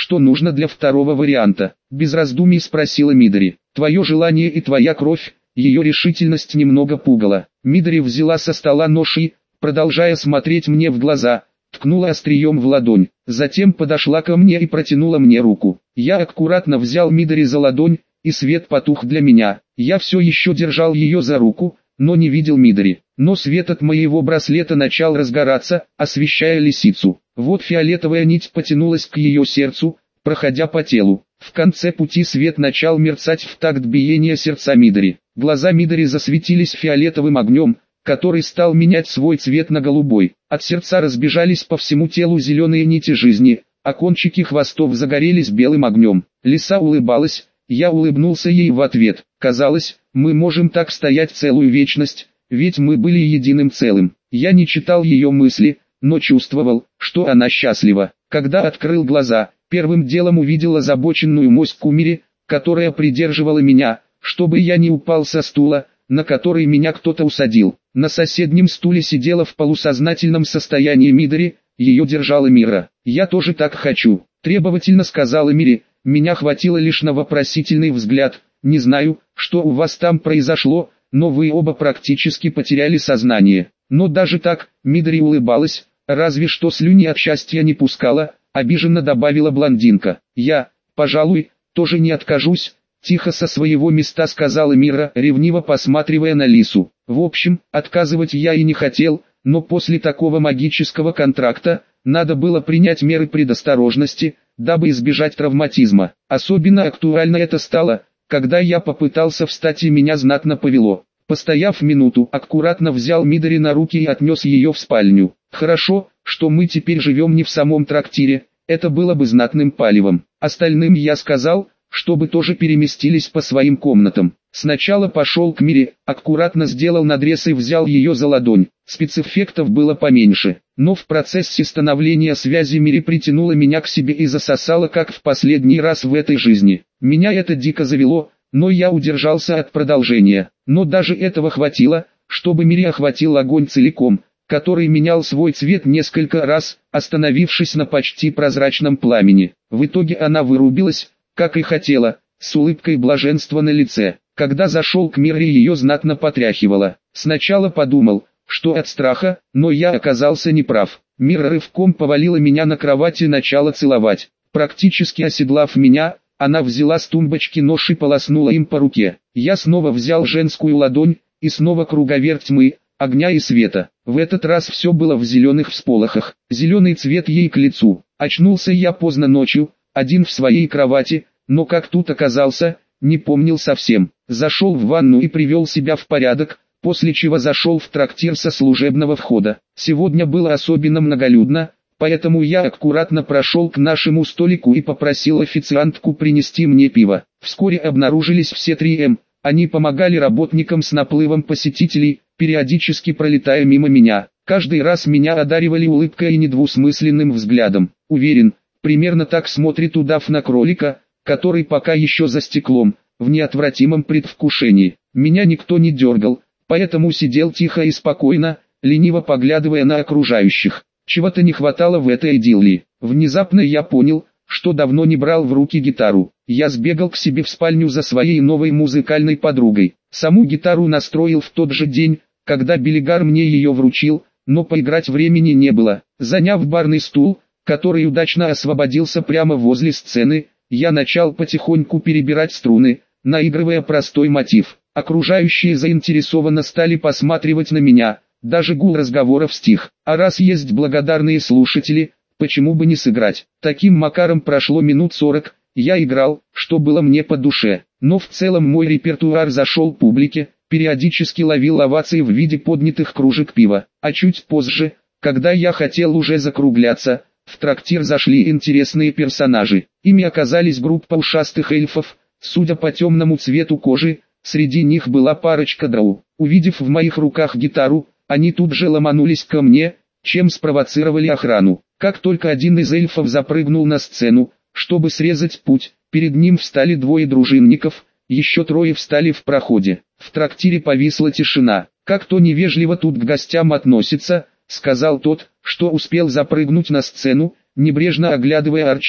что нужно для второго варианта? Без раздумий спросила Мидори. Твое желание и твоя кровь. Ее решительность немного пугала. Мидори взяла со стола нож и, продолжая смотреть мне в глаза, ткнула острием в ладонь. Затем подошла ко мне и протянула мне руку. Я аккуратно взял Мидори за ладонь, и свет потух для меня. Я все еще держал ее за руку, но не видел Мидори. Но свет от моего браслета начал разгораться, освещая лисицу. Вот фиолетовая нить потянулась к ее сердцу, проходя по телу. В конце пути свет начал мерцать в такт биения сердца Мидори. Глаза Мидори засветились фиолетовым огнем, который стал менять свой цвет на голубой. От сердца разбежались по всему телу зеленые нити жизни, а кончики хвостов загорелись белым огнем. Лиса улыбалась, я улыбнулся ей в ответ. Казалось, мы можем так стоять целую вечность, ведь мы были единым целым. Я не читал ее мысли, но чувствовал, что она счастлива. Когда открыл глаза, первым делом увидел озабоченную моську Кумири, которая придерживала меня, чтобы я не упал со стула, на который меня кто-то усадил. На соседнем стуле сидела в полусознательном состоянии Мидори, ее держала Мира. «Я тоже так хочу», — требовательно сказала Мири. Меня хватило лишь на вопросительный взгляд. «Не знаю, что у вас там произошло, но вы оба практически потеряли сознание». Но даже так, Мидори улыбалась, разве что слюни от счастья не пускала, обиженно добавила блондинка. «Я, пожалуй, тоже не откажусь», — тихо со своего места сказала Мира, ревниво посматривая на Лису. В общем, отказывать я и не хотел, но после такого магического контракта, надо было принять меры предосторожности, дабы избежать травматизма. Особенно актуально это стало, когда я попытался встать и меня знатно повело. Постояв минуту, аккуратно взял Мидори на руки и отнес ее в спальню. Хорошо, что мы теперь живем не в самом трактире, это было бы знатным палевом. Остальным я сказал, чтобы тоже переместились по своим комнатам. Сначала пошел к Мире, аккуратно сделал надрез и взял ее за ладонь. Спецэффектов было поменьше, но в процессе становления связи Мири притянула меня к себе и засосала как в последний раз в этой жизни. Меня это дико завело, но я удержался от продолжения. Но даже этого хватило, чтобы Мири охватил огонь целиком, который менял свой цвет несколько раз, остановившись на почти прозрачном пламени. В итоге она вырубилась, как и хотела, с улыбкой блаженства на лице. Когда зашел к Мире, ее знатно потряхивало. Сначала подумал, что от страха, но я оказался неправ. Мира рывком повалила меня на кровать и начала целовать. Практически оседлав меня, она взяла с тумбочки нож и полоснула им по руке. Я снова взял женскую ладонь, и снова круговерть тьмы, огня и света. В этот раз все было в зеленых всполохах. Зеленый цвет ей к лицу. Очнулся я поздно ночью, один в своей кровати, но как тут оказался, не помнил совсем. Зашел в ванну и привел себя в порядок, после чего зашел в трактир со служебного входа. Сегодня было особенно многолюдно, поэтому я аккуратно прошел к нашему столику и попросил официантку принести мне пиво. Вскоре обнаружились все 3М, они помогали работникам с наплывом посетителей, периодически пролетая мимо меня. Каждый раз меня одаривали улыбкой и недвусмысленным взглядом. Уверен, примерно так смотрит удав на кролика, который пока еще за стеклом, в неотвратимом предвкушении. Меня никто не дергал, поэтому сидел тихо и спокойно, лениво поглядывая на окружающих. Чего-то не хватало в этой идиллии. Внезапно я понял, что давно не брал в руки гитару. Я сбегал к себе в спальню за своей новой музыкальной подругой. Саму гитару настроил в тот же день, когда Белигар мне ее вручил, но поиграть времени не было. Заняв барный стул, который удачно освободился прямо возле сцены, я начал потихоньку перебирать струны, наигрывая простой мотив. Окружающие заинтересованно стали посматривать на меня, даже гул разговоров стих. А раз есть благодарные слушатели, почему бы не сыграть? Таким макаром прошло минут 40, я играл, что было мне по душе. Но в целом мой репертуар зашел публике, периодически ловил овации в виде поднятых кружек пива. А чуть позже, когда я хотел уже закругляться, в трактир зашли интересные персонажи. Ими оказались группа ушастых эльфов, судя по темному цвету кожи, среди них была парочка драу. Увидев в моих руках гитару, они тут же ломанулись ко мне, чем спровоцировали охрану. Как только один из эльфов запрыгнул на сцену, чтобы срезать путь, перед ним встали двое дружинников, еще трое встали в проходе. В трактире повисла тишина. «Как-то невежливо тут к гостям относится», — сказал тот, что успел запрыгнуть на сцену, небрежно оглядывая Арчи,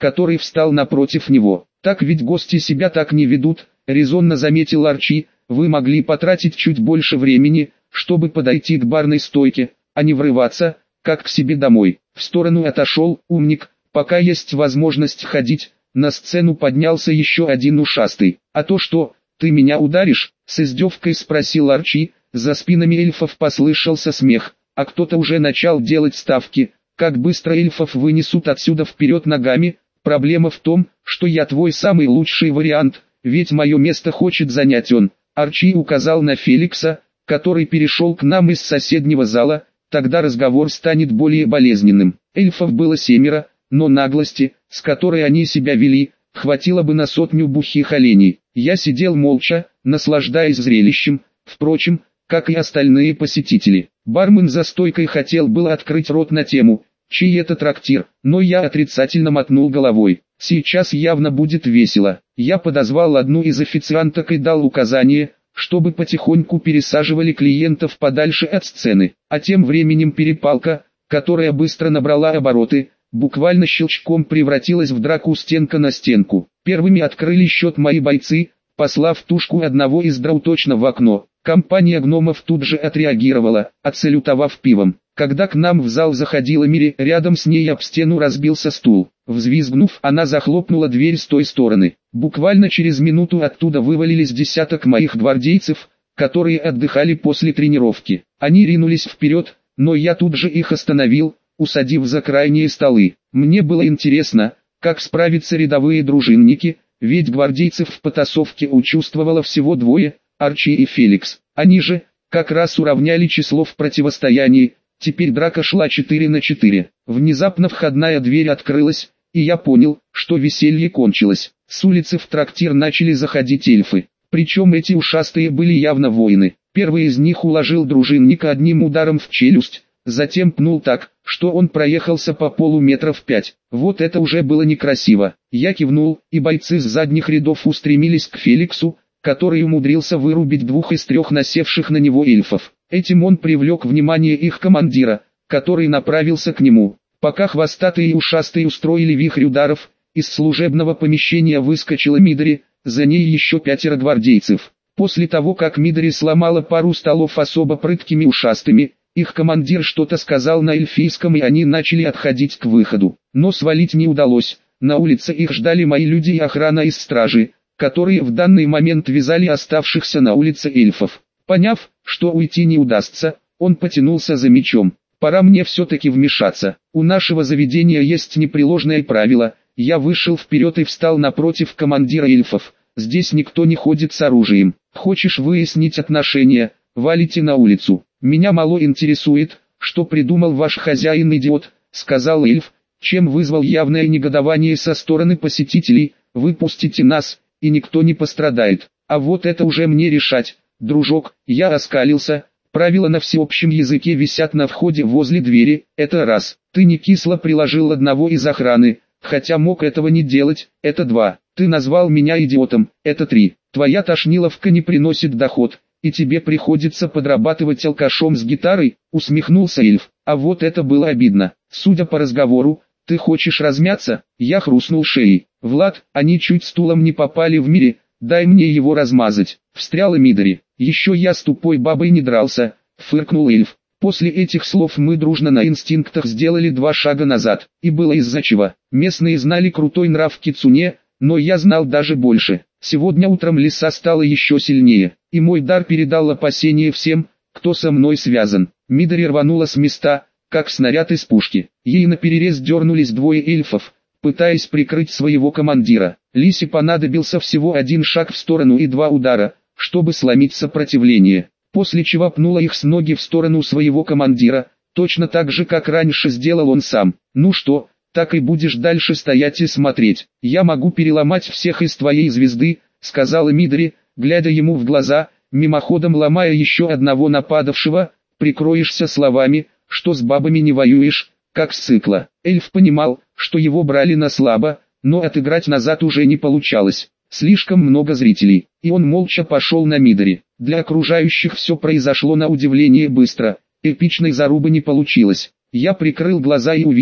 который встал напротив него. «Так ведь гости себя так не ведут», — резонно заметил Арчи, «вы могли потратить чуть больше времени, чтобы подойти к барной стойке, а не врываться, как к себе домой». В сторону отошел, умник, пока есть возможность ходить. На сцену поднялся еще один ушастый. «А то что, ты меня ударишь?» — с издевкой спросил Арчи. За спинами эльфов послышался смех, а кто-то уже начал делать ставки. «Как быстро эльфов вынесут отсюда вперед ногами? Проблема в том, что я твой самый лучший вариант, ведь мое место хочет занять он». Арчи указал на Феликса, который перешел к нам из соседнего зала. «Тогда разговор станет более болезненным». Эльфов было 7, но наглости, с которой они себя вели, хватило бы на 100 бухих оленей. Я сидел молча, наслаждаясь зрелищем, впрочем, как и остальные посетители. Бармен за стойкой хотел было открыть рот на тему, чей это трактир, но я отрицательно мотнул головой. Сейчас явно будет весело. Я подозвал одну из официанток и дал указание, чтобы потихоньку пересаживали клиентов подальше от сцены. А тем временем перепалка, которая быстро набрала обороты, буквально щелчком превратилась в драку стенка на стенку. Первыми открыли счет мои бойцы, послав тушку одного из драу точно в окно. Компания гномов тут же отреагировала, отсалютовав пивом. Когда к нам в зал заходила Мири, рядом с ней об стену разбился стул. Взвизгнув, она захлопнула дверь с той стороны. Буквально через минуту оттуда вывалились десяток моих гвардейцев, которые отдыхали после тренировки. Они ринулись вперед, но я тут же их остановил, усадив за крайние столы. Мне было интересно, как справятся рядовые дружинники, ведь гвардейцев в потасовке участвовало всего 2, Арчи и Феликс. Они же, как раз уравняли число в противостоянии. Теперь драка шла 4 на 4. Внезапно входная дверь открылась, и я понял, что веселье кончилось. С улицы в трактир начали заходить эльфы. Причем эти ушастые были явно воины. Первый из них уложил дружинника одним ударом в челюсть, затем пнул так, что он проехался по полу метров 5. Вот это уже было некрасиво. Я кивнул, и бойцы с задних рядов устремились к Феликсу, который умудрился вырубить 2 из 3 насевших на него эльфов. Этим он привлек внимание их командира, который направился к нему. Пока хвостатые и ушастые устроили вихрь ударов, из служебного помещения выскочила Мидори, за ней еще 5 гвардейцев. После того, как Мидори сломала пару столов особо прыткими ушастыми, их командир что-то сказал на эльфийском, и они начали отходить к выходу. Но свалить не удалось. На улице их ждали мои люди и охрана из стражи, которые в данный момент вязали оставшихся на улице эльфов. Поняв, что уйти не удастся, он потянулся за мечом. «Пора мне все-таки вмешаться. У нашего заведения есть непреложное правило». Я вышел вперед и встал напротив командира эльфов. «Здесь никто не ходит с оружием. Хочешь выяснить отношения, валите на улицу. Меня мало интересует, что придумал ваш хозяин-идиот», — сказал эльф, чем вызвал явное негодование со стороны посетителей. «Выпустите нас, и никто не пострадает. А вот это уже мне решать, дружок». Я оскалился. «Правила на всеобщем языке висят на входе возле двери, это раз. Ты не кисло приложил одного из охраны, хотя мог этого не делать, это 2. Ты назвал меня идиотом, это 3. Твоя тошниловка не приносит доход, и тебе приходится подрабатывать алкашом с гитарой», — усмехнулся эльф. «А вот это было обидно. Судя по разговору, ты хочешь размяться?» Я хрустнул шеей. «Влад, они чуть стулом не попали в Мири, дай мне его размазать», — встряла Мидори. «Еще я с тупой бабой не дрался», — фыркнул эльф. После этих слов мы дружно на инстинктах сделали 2 шага назад, и было из-за чего. Местные знали крутой нрав кицуне, но я знал даже больше. Сегодня утром лиса стала еще сильнее, и мой дар передал опасение всем, кто со мной связан. Мидори рванула с места, как снаряд из пушки. Ей наперерез дернулись 2 эльфов, пытаясь прикрыть своего командира. Лисе понадобился всего 1 шаг в сторону и 2 удара, чтобы сломить сопротивление, после чего пнула их с ноги в сторону своего командира, точно так же, как раньше сделал он сам. «Ну что, так и будешь дальше стоять и смотреть? Я могу переломать всех из твоей звезды», — сказала Мидори, глядя ему в глаза, мимоходом ломая еще одного нападавшего. «Прикроешься словами, что с бабами не воюешь, как с цикла». Эльф понимал, что его брали на слабо, но отыграть назад уже не получалось. Слишком много зрителей, и он молча пошел на Мидори. Для окружающих все произошло на удивление быстро, эпичной зарубы не получилось. Я прикрыл глаза и увидел,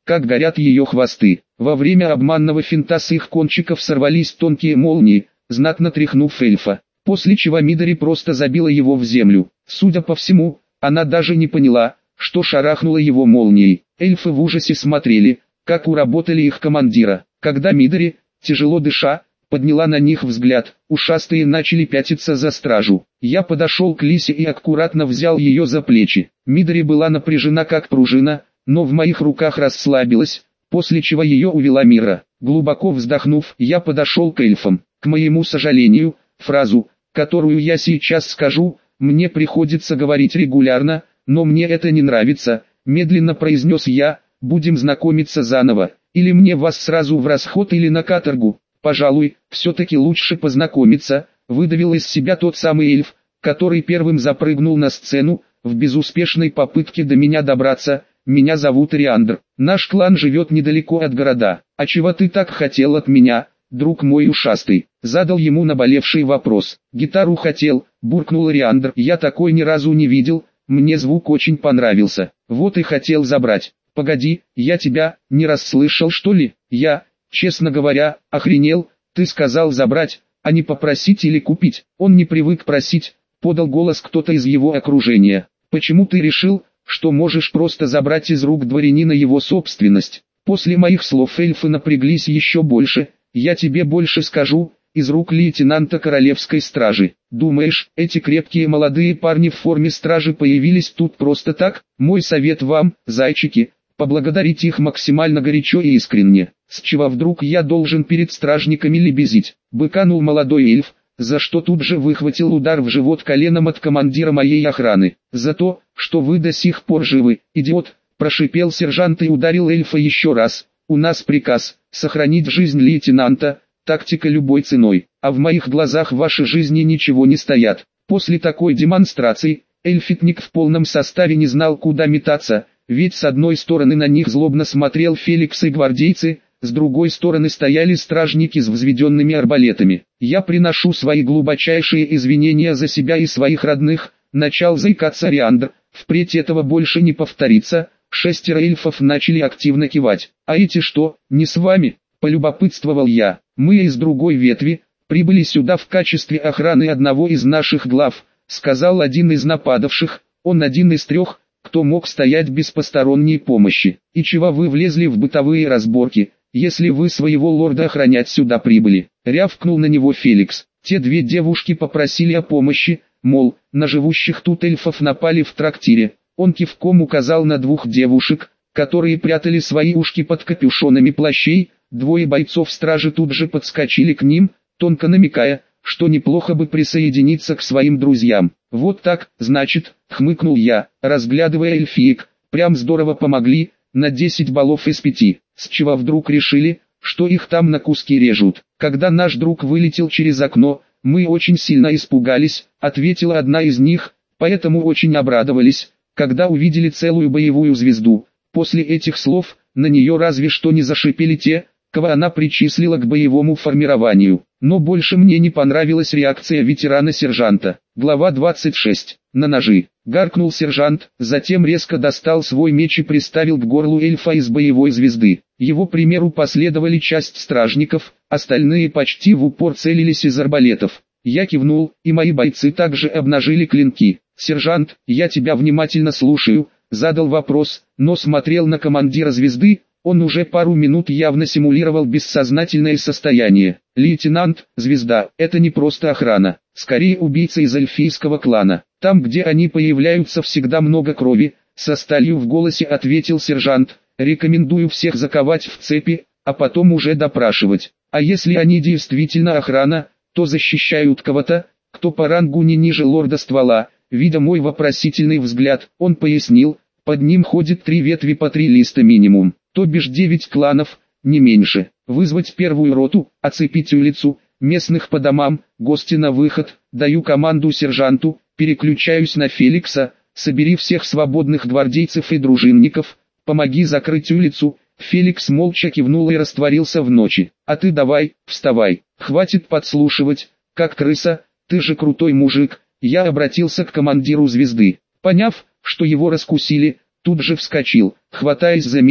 как горят ее хвосты. Во время обманного финта с их кончиков сорвались тонкие молнии, знатно тряхнув эльфа, после чего Мидори просто забила его в землю. Судя по всему, она даже не поняла, что шарахнула его молнией. Эльфы в ужасе смотрели, как уработали их командира. Когда Мидори, тяжело дыша, подняла на них взгляд, ушастые начали пятиться за стражу. Я подошел к Лисе и аккуратно взял ее за плечи. Мидори была напряжена как пружина, но в моих руках расслабилась, после чего ее увела Мира. Глубоко вздохнув, я подошел к эльфам. К моему сожалению, фразу, которую я сейчас скажу, мне приходится говорить регулярно, но мне это не нравится, медленно произнес я, будем знакомиться заново, или мне вас сразу в расход или на каторгу. Пожалуй, все-таки лучше познакомиться, выдавил из себя тот самый эльф, который первым запрыгнул на сцену, в безуспешной попытке до меня добраться. Меня зовут Риандр, наш клан живет недалеко от города. А чего ты так хотел от меня, друг мой ушастый? Задал ему наболевший вопрос. Гитару хотел, буркнул Риандр. Я такой ни разу не видел, мне звук очень понравился. Вот и хотел забрать. Погоди, я тебя не расслышал что ли? Я, честно говоря, охренел. Ты сказал забрать, а не попросить или купить. Он не привык просить, подал голос кто-то из его окружения. Почему ты решил, что можешь просто забрать из рук дворянина его собственность? После моих слов эльфы напряглись еще больше. Я тебе больше скажу, из рук лейтенанта королевской стражи. Думаешь, эти крепкие молодые парни в форме стражи появились тут просто так? Мой совет вам, зайчики, поблагодарить их максимально горячо и искренне. С чего вдруг я должен перед стражниками лебезить? Быканул молодой эльф, за что тут же выхватил удар в живот коленом от командира моей охраны. За то, что вы до сих пор живы, идиот, прошипел сержант и ударил эльфа еще раз. У нас приказ – сохранить жизнь лейтенанта, тактика любой ценой, а в моих глазах ваши жизни ничего не стоят. После такой демонстрации, эльфитник в полном составе не знал куда метаться, ведь с одной стороны на них злобно смотрел Феликс и гвардейцы, с другой стороны стояли стражники с взведенными арбалетами. Я приношу свои глубочайшие извинения за себя и своих родных, начал заикаться Риандр, впредь этого больше не повторится. 6 эльфов начали активно кивать. А эти что, не с вами? Полюбопытствовал я. Мы из другой ветви, прибыли сюда в качестве охраны одного из наших глав, сказал один из нападавших, он один из 3, кто мог стоять без посторонней помощи. И чего вы влезли в бытовые разборки, если вы своего лорда охранять сюда прибыли? Рявкнул на него Феликс. Те 2 девушки попросили о помощи, мол, на живущих тут эльфов напали в трактире. Он кивком указал на 2 девушек, которые прятали свои ушки под капюшонами плащей. 2 бойцов стражи тут же подскочили к ним, тонко намекая, что неплохо бы присоединиться к своим друзьям. Вот так, значит, хмыкнул я, разглядывая эльфиек, прям здорово помогли, на 10 баллов из 5. С чего вдруг решили, что их там на куски режут? Когда наш друг вылетел через окно, мы очень сильно испугались, ответила одна из них, поэтому очень обрадовались, когда увидели целую боевую звезду. После этих слов, на нее разве что не зашипели те, кого она причислила к боевому формированию. Но больше мне не понравилась реакция ветерана-сержанта. Глава 26. На ножи. Гаркнул сержант, затем резко достал свой меч и приставил к горлу эльфа из боевой звезды. Его примеру последовали часть стражников, остальные почти в упор целились из арбалетов. Я кивнул, и мои бойцы также обнажили клинки. «Сержант, я тебя внимательно слушаю», задал вопрос, но смотрел на командира звезды. Он уже пару минут явно симулировал бессознательное состояние. «Лейтенант, звезда, это не просто охрана, скорее убийца из эльфийского клана. Там, где они появляются, всегда много крови», со сталью в голосе ответил сержант. «Рекомендую всех заковать в цепи, а потом уже допрашивать. А если они действительно охрана, то защищают кого-то, кто по рангу не ниже лорда ствола». Видя мой вопросительный взгляд, он пояснил, под ним ходит 3 ветви по 3 листа минимум, то бишь 9 кланов, не меньше. Вызвать первую роту, оцепить улицу, местных по домам, гости на выход, даю команду сержанту, переключаюсь на Феликса, собери всех свободных гвардейцев и дружинников, помоги закрыть улицу. Феликс молча кивнул и растворился в ночи. А ты давай, вставай, хватит подслушивать, как крыса, ты же крутой мужик. Я обратился к командиру звезды. Поняв, что его раскусили, тут же вскочил, хватаясь за меч,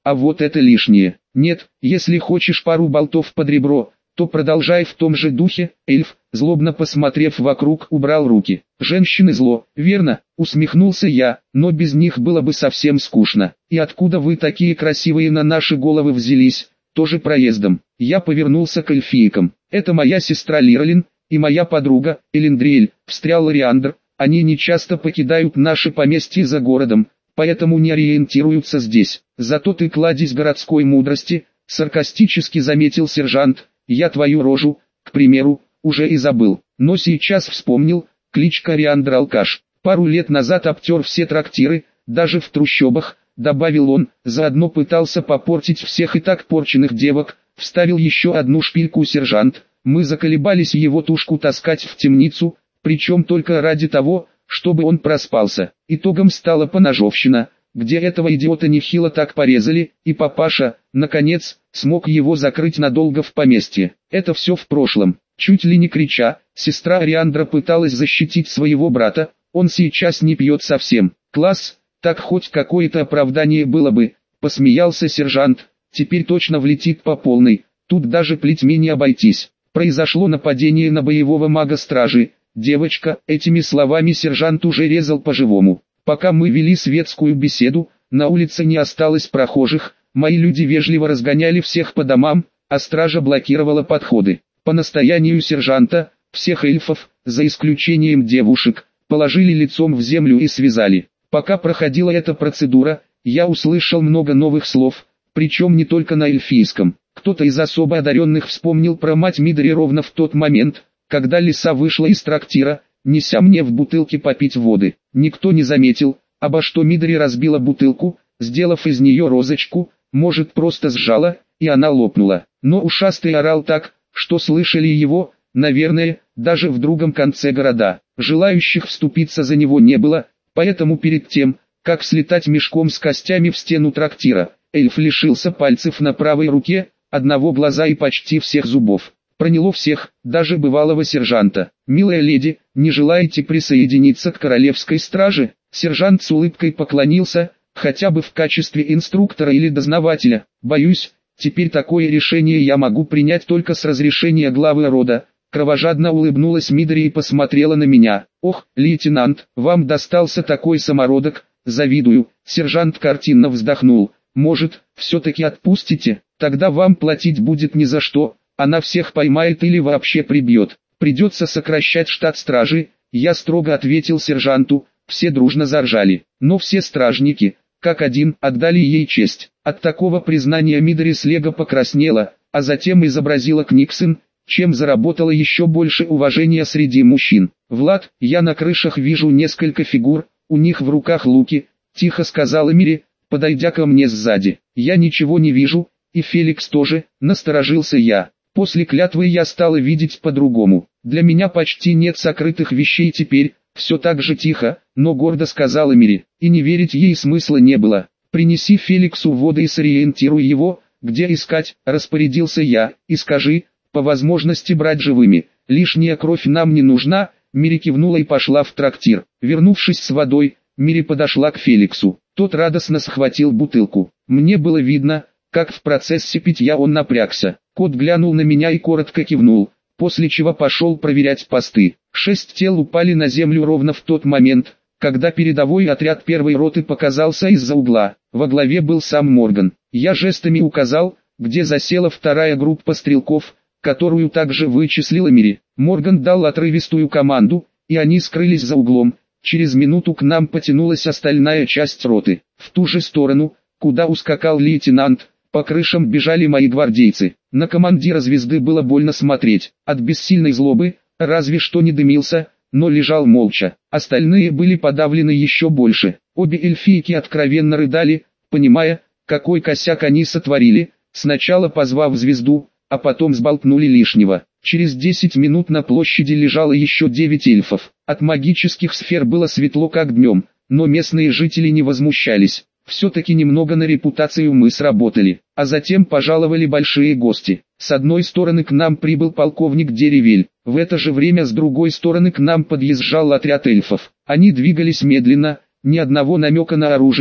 а вот это лишнее. Нет, если хочешь пару болтов под ребро, то продолжай в том же духе. Эльф, злобно посмотрев вокруг, убрал руки. Женщины зло, верно, усмехнулся я, но без них было бы совсем скучно. И откуда вы такие красивые на наши головы взялись? Тоже проездом. Я повернулся к эльфийкам. Это моя сестра Лиралин и моя подруга Элендриэль, встрял Риандр. Они не часто покидают наши поместья за городом, поэтому не ориентируются здесь. Зато ты кладезь городской мудрости, саркастически заметил сержант. Я твою рожу, к примеру, уже и забыл, но сейчас вспомнил. Кличка Риандр Алкаш. Пару лет назад обтер все трактиры, даже в трущобах, добавил он, заодно пытался попортить всех и так порченных девок. Вставил еще одну шпильку сержант. Мы заколебались его тушку таскать в темницу, причем только ради того, чтобы он проспался. Итогом стала поножовщина, где этого идиота нехило так порезали, и папаша, наконец, смог его закрыть надолго в поместье. Это все в прошлом. Чуть ли не крича, сестра Риандра пыталась защитить своего брата. Он сейчас не пьет совсем. Класс, так хоть какое-то оправдание было бы, посмеялся сержант. Теперь точно влетит по полной, тут даже плетьми не обойтись. Произошло нападение на боевого мага-стражи. Девочка, этими словами сержант уже резал по-живому. Пока мы вели светскую беседу, на улице не осталось прохожих, мои люди вежливо разгоняли всех по домам, а стража блокировала подходы. По настоянию сержанта, всех эльфов, за исключением девушек, положили лицом в землю и связали. Пока проходила эта процедура, я услышал много новых слов, причем не только на эльфийском. Кто-то из особо одаренных вспомнил про мать Мидори ровно в тот момент, когда лиса вышла из трактира, неся мне в бутылке попить воды. Никто не заметил, обо что Мидори разбила бутылку, сделав из нее розочку, может просто сжала, и она лопнула. Но ушастый орал так, что слышали его, наверное, даже в другом конце города. Желающих вступиться за него не было, поэтому перед тем, как слетать мешком с костями в стену трактира, эльф лишился пальцев на правой руке, одного глаза и почти всех зубов. Проняло всех, даже бывалого сержанта. «Милая леди, не желаете присоединиться к королевской страже?» Сержант с улыбкой поклонился, хотя бы в качестве инструктора или дознавателя. «Боюсь, теперь такое решение я могу принять только с разрешения главы рода». Кровожадно улыбнулась Мидори и посмотрела на меня. «Ох, лейтенант, вам достался такой самородок, завидую». Сержант картинно вздохнул. «Может, все-таки отпустите? Тогда вам платить будет ни за что. Она всех поймает или вообще прибьет. Придется сокращать штат стражи». Я строго ответил сержанту. Все дружно заржали. Но все стражники, как один, отдали ей честь. От такого признания Мидори слегка покраснела, а затем изобразила Книксон, чем заработала еще больше уважения среди мужчин. «Влад, я на крышах вижу несколько фигур, у них в руках луки», — тихо сказала Мири, подойдя ко мне сзади. «Я ничего не вижу, и Феликс тоже», — насторожился я. После клятвы я стала видеть по-другому. «Для меня почти нет сокрытых вещей теперь», — все так же тихо, но гордо сказала Мири, и не верить ей смысла не было. «Принеси Феликсу воды и сориентируй его, где искать», — распорядился я, — «и скажи, по возможности брать живыми, лишняя кровь нам не нужна». Мири кивнула и пошла в трактир. Вернувшись с водой, Мири подошла к Феликсу. Тот радостно схватил бутылку. Мне было видно, как в процессе питья он напрягся. Кот глянул на меня и коротко кивнул, после чего пошел проверять посты. 6 тел упали на землю ровно в тот момент, когда передовой отряд первой роты показался из-за угла. Во главе был сам Морган. Я жестами указал, где засела вторая группа стрелков, которую также вычислила Мири. Морган дал отрывистую команду, и они скрылись за углом. Через минуту к нам потянулась остальная часть роты. В ту же сторону, куда ускакал лейтенант, по крышам бежали мои гвардейцы. На командира звезды было больно смотреть. От бессильной злобы, разве что не дымился, но лежал молча. Остальные были подавлены еще больше. Обе эльфийки откровенно рыдали, понимая, какой косяк они сотворили, сначала позвав звезду, а потом сболтнули лишнего. Через 10 минут на площади лежало еще 9 эльфов. От магических сфер было светло как днем, но местные жители не возмущались. Все-таки немного на репутацию мы сработали. А затем пожаловали большие гости. С одной стороны к нам прибыл полковник Деревель. В это же время с другой стороны к нам подъезжал отряд эльфов. Они двигались медленно, ни одного намека на оружие,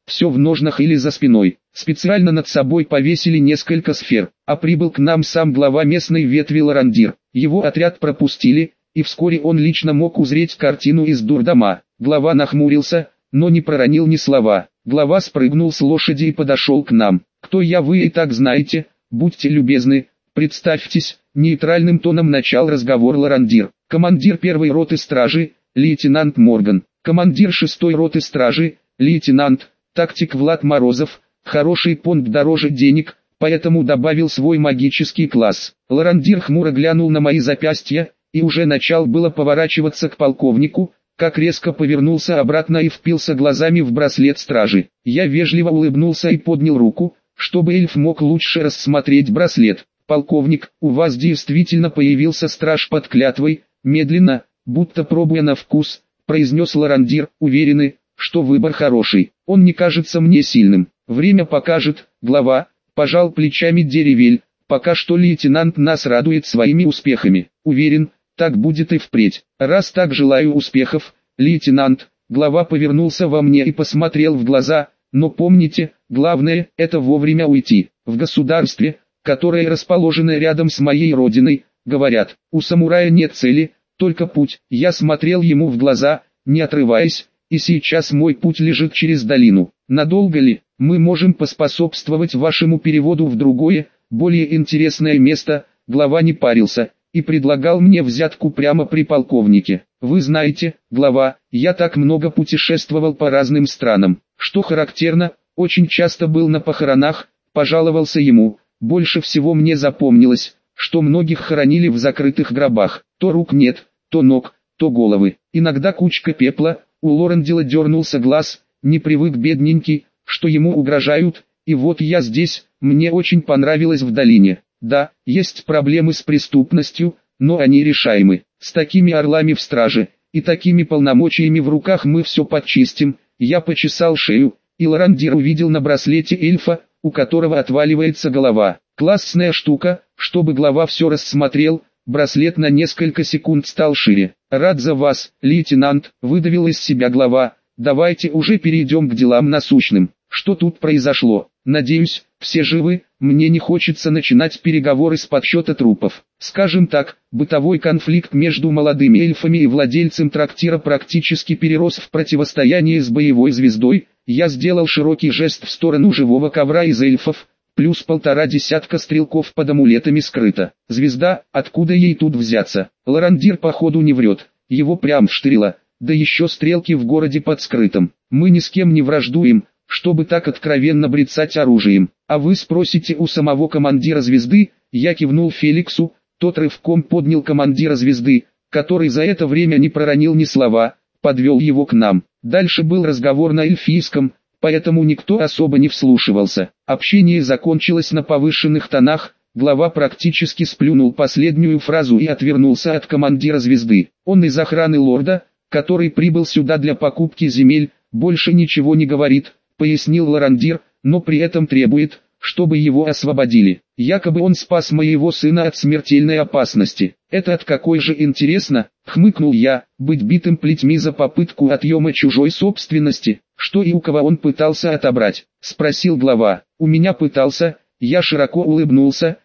все в ножнах или за спиной. Специально над собой повесили несколько сфер, а прибыл к нам сам глава местной ветви Лорандир. Его отряд пропустили, и вскоре он лично мог узреть картину из дурдома. Глава нахмурился, но не проронил ни слова. Глава спрыгнул с лошади и подошел к нам. «Кто я, вы и так знаете, будьте любезны, представьтесь», — нейтральным тоном начал разговор Лорандир. «Командир первой роты стражи, лейтенант Морган. Командир шестой роты стражи, лейтенант, тактик Влад Морозов. Хороший понт дороже денег, поэтому добавил свой магический класс». Лорандир хмуро глянул на мои запястья, и уже начал было поворачиваться к полковнику, как резко повернулся обратно и впился глазами в браслет стражи. Я вежливо улыбнулся и поднял руку, чтобы эльф мог лучше рассмотреть браслет. «Полковник, у вас действительно появился страж под клятвой», медленно, будто пробуя на вкус, произнес Лорандир. «Уверены, что выбор хороший. Он не кажется мне сильным. Время покажет». Глава пожал плечами Деревель. «Пока что лейтенант нас радует своими успехами. Уверен, так будет и впредь. Раз так, желаю успехов, лейтенант». Глава повернулся во мне и посмотрел в глаза. «Но помните, главное – это вовремя уйти. В государстве, которое расположено рядом с моей родиной, говорят, у самурая нет цели, только путь». Я смотрел ему в глаза, не отрываясь, и сейчас мой путь лежит через долину. Надолго ли? Мы можем поспособствовать вашему переводу в другое, более интересное место. Глава не парился и предлагал мне взятку прямо при полковнике. «Вы знаете, глава, я так много путешествовал по разным странам, что характерно, очень часто был на похоронах», пожаловался ему. «Больше всего мне запомнилось, что многих хоронили в закрытых гробах. То рук нет, то ног, то головы. Иногда кучка пепла». У Лорандила дернулся глаз, не привык бедненький, что ему угрожают, и вот я здесь. Мне очень понравилось в долине. Да, есть проблемы с преступностью, но они решаемы. С такими орлами в страже и такими полномочиями в руках мы все подчистим». Я почесал шею, и Лорандир увидел на браслете эльфа, у которого отваливается голова. Классная штука, чтобы глава все рассмотрел. Браслет на несколько секунд стал шире. «Рад за вас, лейтенант», — выдавил из себя глава. «Давайте уже перейдем к делам насущным. Что тут произошло? Надеюсь, все живы. Мне не хочется начинать переговоры с подсчета трупов. Скажем так, бытовой конфликт между молодыми эльфами и владельцем трактира практически перерос в противостояние с боевой звездой». Я сделал широкий жест в сторону живого ковра из эльфов, плюс 1,5 десятка стрелков под амулетами скрыто. Звезда, откуда ей тут взяться? Лорандир походу не врет, его прям вштырило, да еще стрелки в городе под скрытым. Мы ни с кем не враждуем, чтобы так откровенно брецать оружием. А вы спросите у самого командира звезды. Я кивнул Феликсу, тот рывком поднял командира звезды, который за это время не проронил ни слова, подвел его к нам. Дальше был разговор на эльфийском, поэтому никто особо не вслушивался. Общение закончилось на повышенных тонах. Глава практически сплюнул последнюю фразу и отвернулся от командира звезды. Он из охраны лорда, который прибыл сюда для покупки земель, больше ничего не говорит, пояснил Лорандир, но при этом требует, чтобы его освободили. Якобы он спас моего сына от смертельной опасности. Это от какой же, интересно, хмыкнул я, быть битым плетьми за попытку отъема чужой собственности, что и у кого он пытался отобрать, спросил глава. У меня пытался. Я широко улыбнулся.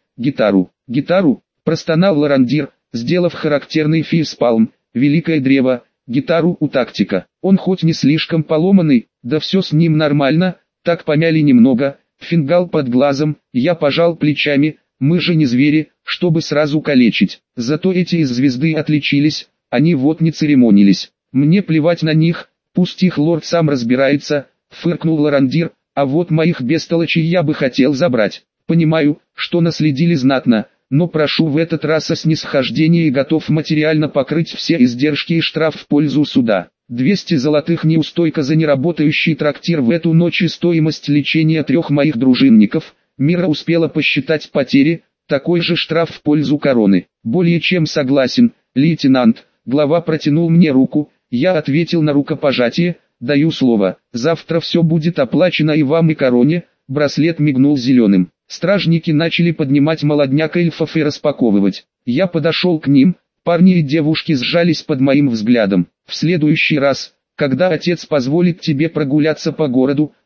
Гитару, простонал Лорандир, сделав характерный фейспалм. Великое древо, гитару у тактика. Он хоть не слишком поломанный, да все с ним нормально, так помяли немного. Фингал под глазом. Я пожал плечами, мы же не звери, чтобы сразу калечить. Зато эти из звезды отличились, они вот не церемонились. Мне плевать на них, пусть их лорд сам разбирается, фыркнул Лорандир, а вот моих бестолочей я бы хотел забрать. Понимаю, что наследили знатно, но прошу в этот раз о снисхождении и готов материально покрыть все издержки и штраф в пользу суда. 200 золотых неустойка за неработающий трактир в эту ночь и стоимость лечения 3 моих дружинников. Мира успела посчитать потери, такой же штраф в пользу короны. Более чем согласен, лейтенант. Глава протянул мне руку, я ответил на рукопожатие, даю слово, завтра все будет оплачено и вам, и короне. Браслет мигнул зеленым. Стражники начали поднимать молодняк эльфов и распаковывать. Я подошел к ним, парни и девушки сжались под моим взглядом. В следующий раз, когда отец позволит тебе прогуляться по городу,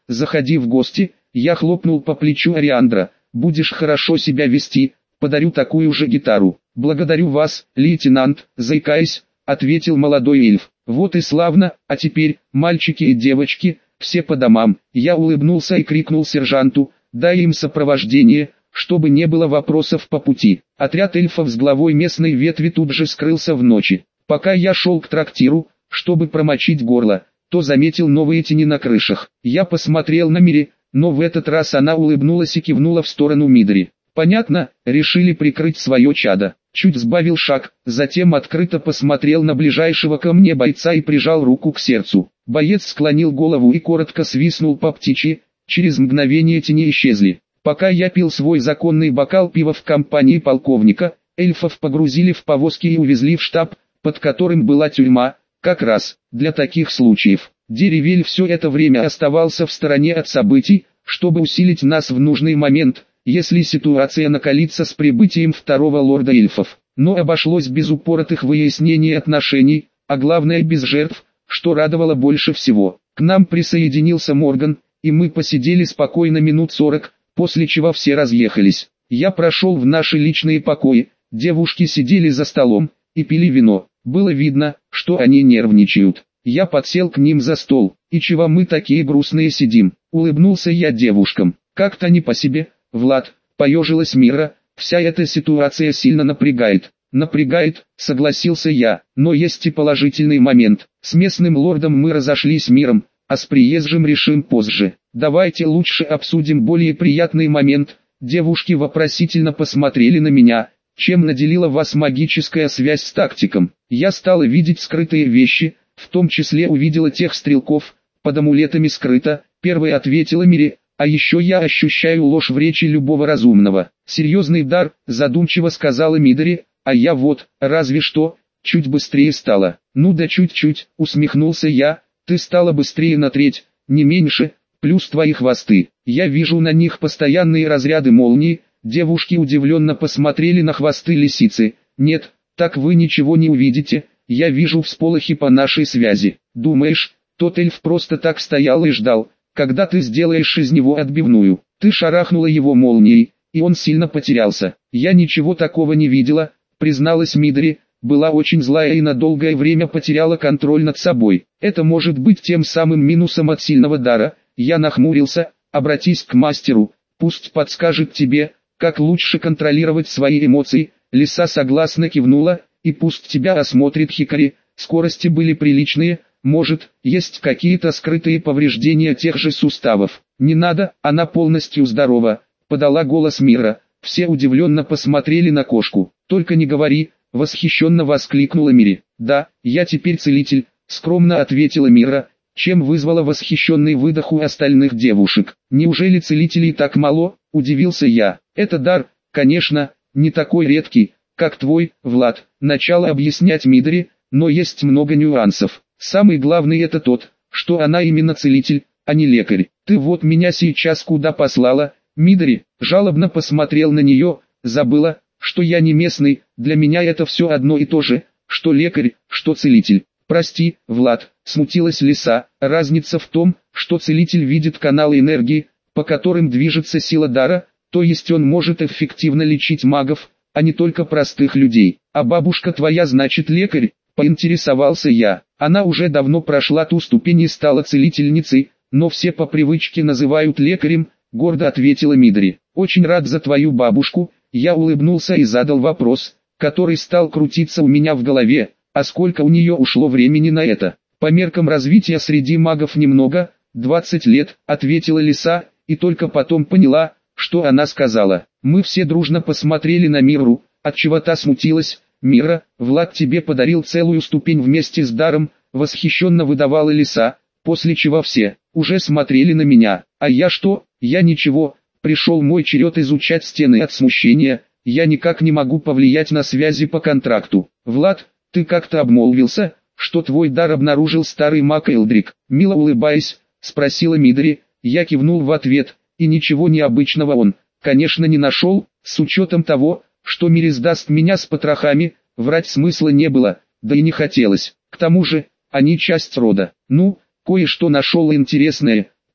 заходи в гости. Я хлопнул по плечу Ариандра. Будешь хорошо себя вести, подарю такую же гитару. Благодарю вас, лейтенант, заикаясь, ответил молодой эльф. Вот и славно, а теперь, мальчики и девочки, все по домам. Я улыбнулся и крикнул сержанту, дай им сопровождение, чтобы не было вопросов по пути. Отряд эльфов с главой местной ветви тут же скрылся в ночи. Пока я шел к трактиру, чтобы промочить горло, то заметил новые тени на крышах. Я посмотрел на Мири, но в этот раз она улыбнулась и кивнула в сторону Мидори. Понятно, решили прикрыть свое чадо. Чуть сбавил шаг, затем открыто посмотрел на ближайшего ко мне бойца и прижал руку к сердцу. Боец склонил голову и коротко свистнул по птичьи, через мгновение тени исчезли. Пока я пил свой законный бокал пива в компании полковника, эльфов погрузили в повозки и увезли в штаб, под которым была тюрьма, как раз для таких случаев. Деревель все это время оставался в стороне от событий, чтобы усилить нас в нужный момент, если ситуация накалится с прибытием второго лорда эльфов. Но обошлось без упоротых выяснений отношений, а главное без жертв, что радовало больше всего. К нам присоединился Морган, и мы посидели спокойно минут 40, после чего все разъехались. Я прошел в наши личные покои, девушки сидели за столом и пили вино. Было видно, что они нервничают. Я подсел к ним за стол. «И чего мы такие грустные сидим?» Улыбнулся я девушкам. «Как-то не по себе, Влад», поежилась Мира, «вся эта ситуация сильно напрягает». «Напрягает», согласился я, «но есть и положительный момент. С местным лордом мы разошлись миром, а с приезжим решим позже. Давайте лучше обсудим более приятный момент». Девушки вопросительно посмотрели на меня. «Чем наделила вас магическая связь с тактиком?» Я стала видеть скрытые вещи, в том числе увидела тех стрелков, под амулетами скрыто, первой ответила Мири, а еще я ощущаю ложь в речи любого разумного. Серьезный дар, задумчиво сказала Мидори, а я вот, разве что, чуть быстрее стала. Ну да чуть-чуть, усмехнулся я, ты стала быстрее на треть, не меньше, плюс твои хвосты. Я вижу на них постоянные разряды молнии. Девушки удивленно посмотрели на хвосты лисицы. Нет, так вы ничего не увидите, я вижу всполохи по нашей связи. Думаешь, тот эльф просто так стоял и ждал, когда ты сделаешь из него отбивную? Ты шарахнула его молнией, и он сильно потерялся. Я ничего такого не видела, призналась Мидори, была очень злая и на долгое время потеряла контроль над собой. Это может быть тем самым минусом от сильного дара. Я нахмурился, обратись к мастеру, пусть подскажет тебе, как лучше контролировать свои эмоции. Лиса согласно кивнула, и пусть тебя осмотрит Хикари, скорости были приличные, может, есть какие-то скрытые повреждения тех же суставов. Не надо, она полностью здорова, подала голос Мира. Все удивленно посмотрели на кошку. Только не говори, восхищенно воскликнула Мири. Да, я теперь целитель, скромно ответила Мира, чем вызвала восхищенный выдох у остальных девушек. Неужели целителей так мало, удивился я. Это дар, конечно, не такой редкий, как твой, Влад, начала объяснять Мидори, но есть много нюансов. Самый главный это тот, что она именно целитель, а не лекарь. Ты вот меня сейчас куда послала? Мидори жалобно посмотрел на нее, забыла, что я не местный, для меня это все одно и то же, что лекарь, что целитель. Прости, Влад, смутилась лиса, разница в том, что целитель видит каналы энергии, по которым движется сила дара, то есть он может эффективно лечить магов, а не только простых людей. А бабушка твоя значит лекарь, поинтересовался я. Она уже давно прошла ту ступень и стала целительницей, но все по привычке называют лекарем, гордо ответила Мидори. Очень рад за твою бабушку. Я улыбнулся и задал вопрос, который стал крутиться у меня в голове, а сколько у нее ушло времени на это? По меркам развития среди магов немного, 20 лет, ответила лиса, и только потом поняла, что она сказала. Мы все дружно посмотрели на Миру, отчего та смутилась. Мира, Влад тебе подарил целую ступень вместе с даром, восхищенно выдавала лиса, после чего все уже смотрели на меня. А я что? Я ничего, пришел мой черед изучать стены от смущения, я никак не могу повлиять на связи по контракту. Влад, ты как-то обмолвился, что твой дар обнаружил старый маг Элдрик. Мило улыбаясь, спросила Мидори, я кивнул в ответ, и ничего необычного он, конечно, не нашел, с учетом того, что Мири сдаст меня с потрохами, врать смысла не было, да и не хотелось. К тому же, они часть рода. Ну, кое-что нашел интересное,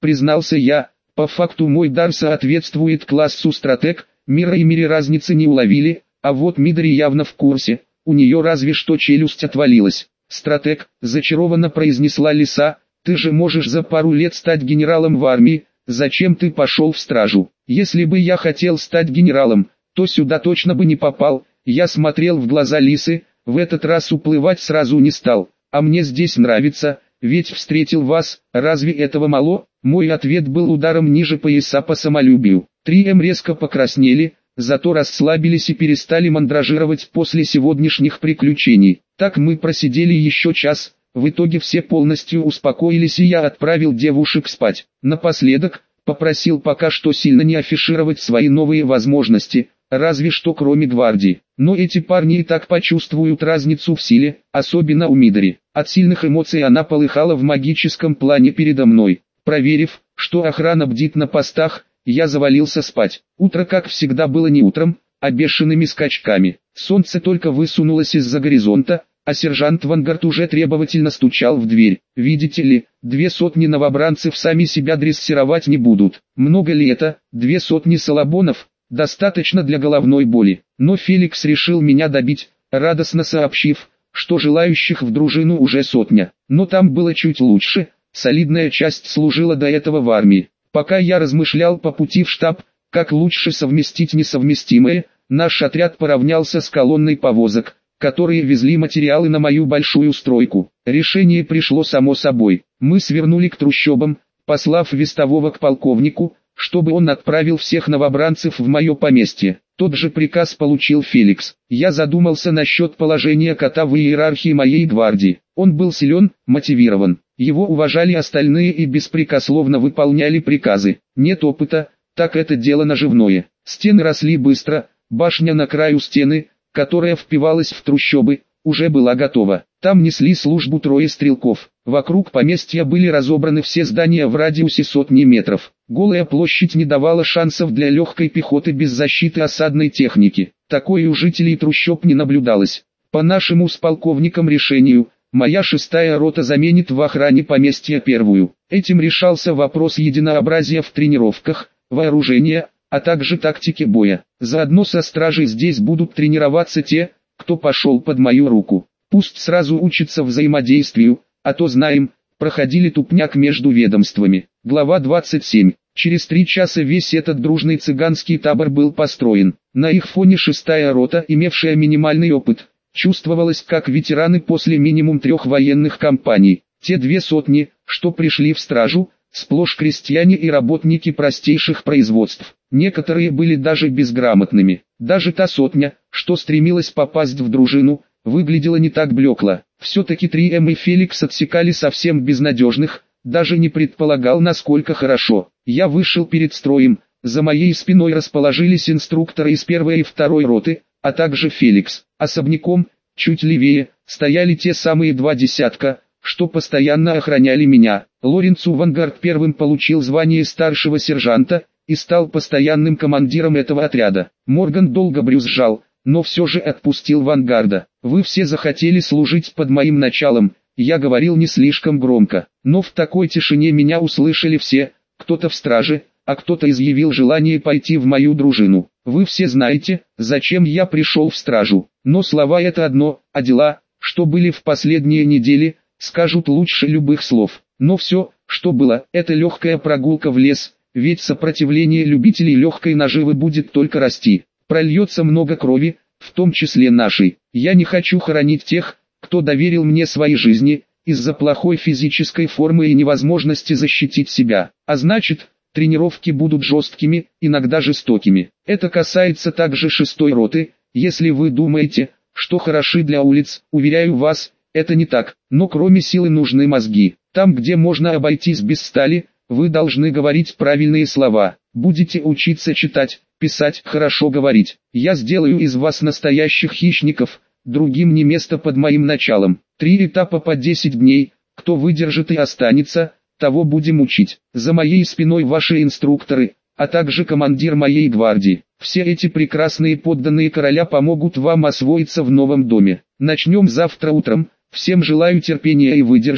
признался я. По факту мой дар соответствует классу стратег, мира и мире разницы не уловили, а вот Мидори явно в курсе, у нее разве что челюсть отвалилась. «Стратег», — зачарованно произнесла лиса, — «ты же можешь за пару лет стать генералом в армии, зачем ты пошел в стражу? Если бы я хотел стать генералом, то сюда точно бы не попал». Я смотрел в глаза лисы, в этот раз уплывать сразу не стал, а мне здесь нравится, ведь встретил вас, разве этого мало? Мой ответ был ударом ниже пояса по самолюбию. 3М резко покраснели, зато расслабились и перестали мандражировать после сегодняшних приключений. Так мы просидели еще час, в итоге все полностью успокоились и я отправил девушек спать. Напоследок, попросил пока что сильно не афишировать свои новые возможности, разве что кроме гвардии. Но эти парни и так почувствуют разницу в силе, особенно у Мидори. От сильных эмоций она полыхала в магическом плане передо мной. Проверив, что охрана бдит на постах, я завалился спать. Утро как всегда было не утром, а бешеными скачками. Солнце только высунулось из-за горизонта, а сержант Вангард уже требовательно стучал в дверь. Видите ли, 200 новобранцев сами себя дрессировать не будут. Много ли это, 200 салабонов? Достаточно для головной боли. Но Феликс решил меня добить, радостно сообщив, что желающих в дружину уже 100. Но там было чуть лучше, солидная часть служила до этого в армии. Пока я размышлял по пути в штаб, как лучше совместить несовместимое, наш отряд поравнялся с колонной повозок, которые везли материалы на мою большую стройку. Решение пришло само собой. Мы свернули к трущобам, послав вестового к полковнику, чтобы он отправил всех новобранцев в мое поместье. Тот же приказ получил Феликс. Я задумался насчет положения кота в иерархии моей гвардии. Он был силен, мотивирован. Его уважали остальные и беспрекословно выполняли приказы. Нет опыта, так это дело наживное. Стены росли быстро, башня на краю стены, которая впивалась в трущобы, уже была готова. Там несли службу 3 стрелков. Вокруг поместья были разобраны все здания в радиусе 100 метров. Голая площадь не давала шансов для легкой пехоты без защиты осадной техники. Такой у жителей трущоб не наблюдалось. По нашему с полковником решению, моя 6-я рота заменит в охране поместья 1-ю. Этим решался вопрос единообразия в тренировках, вооружения, а также тактики боя. Заодно со стражей здесь будут тренироваться те, кто пошел под мою руку. Пусть сразу учатся взаимодействию, а то знаем, проходили тупняк между ведомствами. Глава 27. Через 3 часа весь этот дружный цыганский табор был построен. На их фоне 6-я рота, имевшая минимальный опыт, чувствовалась как ветераны после минимум 3 военных кампаний. Те 200, что пришли в стражу, сплошь крестьяне и работники простейших производств. Некоторые были даже безграмотными. Даже та 100, что стремилась попасть в дружину, выглядела не так блекло. Все-таки 3М и Феликс отсекали совсем безнадежных, даже не предполагал, насколько хорошо. Я вышел перед строем, за моей спиной расположились инструкторы из 1-й и 2-й роты, а также Феликс. Особняком, чуть левее, стояли те самые 2 десятка, что постоянно охраняли меня. Лоренцу Вангард первым получил звание старшего сержанта и стал постоянным командиром этого отряда. Морган долго брюзжал, но все же отпустил Вангарда. «Вы все захотели служить под моим началом», я говорил не слишком громко, но в такой тишине меня услышали все, кто-то в страже, а кто-то изъявил желание пойти в мою дружину. Вы все знаете, зачем я пришел в стражу, но слова это одно, а дела, что были в последние недели, скажут лучше любых слов. Но все, что было, это легкая прогулка в лес, ведь сопротивление любителей легкой наживы будет только расти. Прольется много крови, в том числе нашей. Я не хочу хоронить тех, кто доверил мне свои жизни, из-за плохой физической формы и невозможности защитить себя. А значит, тренировки будут жесткими, иногда жестокими. Это касается также 6-й роты. Если вы думаете, что хороши для улиц, уверяю вас, это не так. Но кроме силы нужны мозги. Там, где можно обойтись без стали, вы должны говорить правильные слова. Будете учиться читать, писать, хорошо говорить. Я сделаю из вас настоящих хищников, другим не место под моим началом. 3 этапа по 10 дней, кто выдержит и останется, того будем учить. За моей спиной ваши инструкторы, а также командир моей гвардии. Все эти прекрасные подданные короля помогут вам освоиться в новом доме. Начнем завтра утром. Всем желаю терпения и выдержки.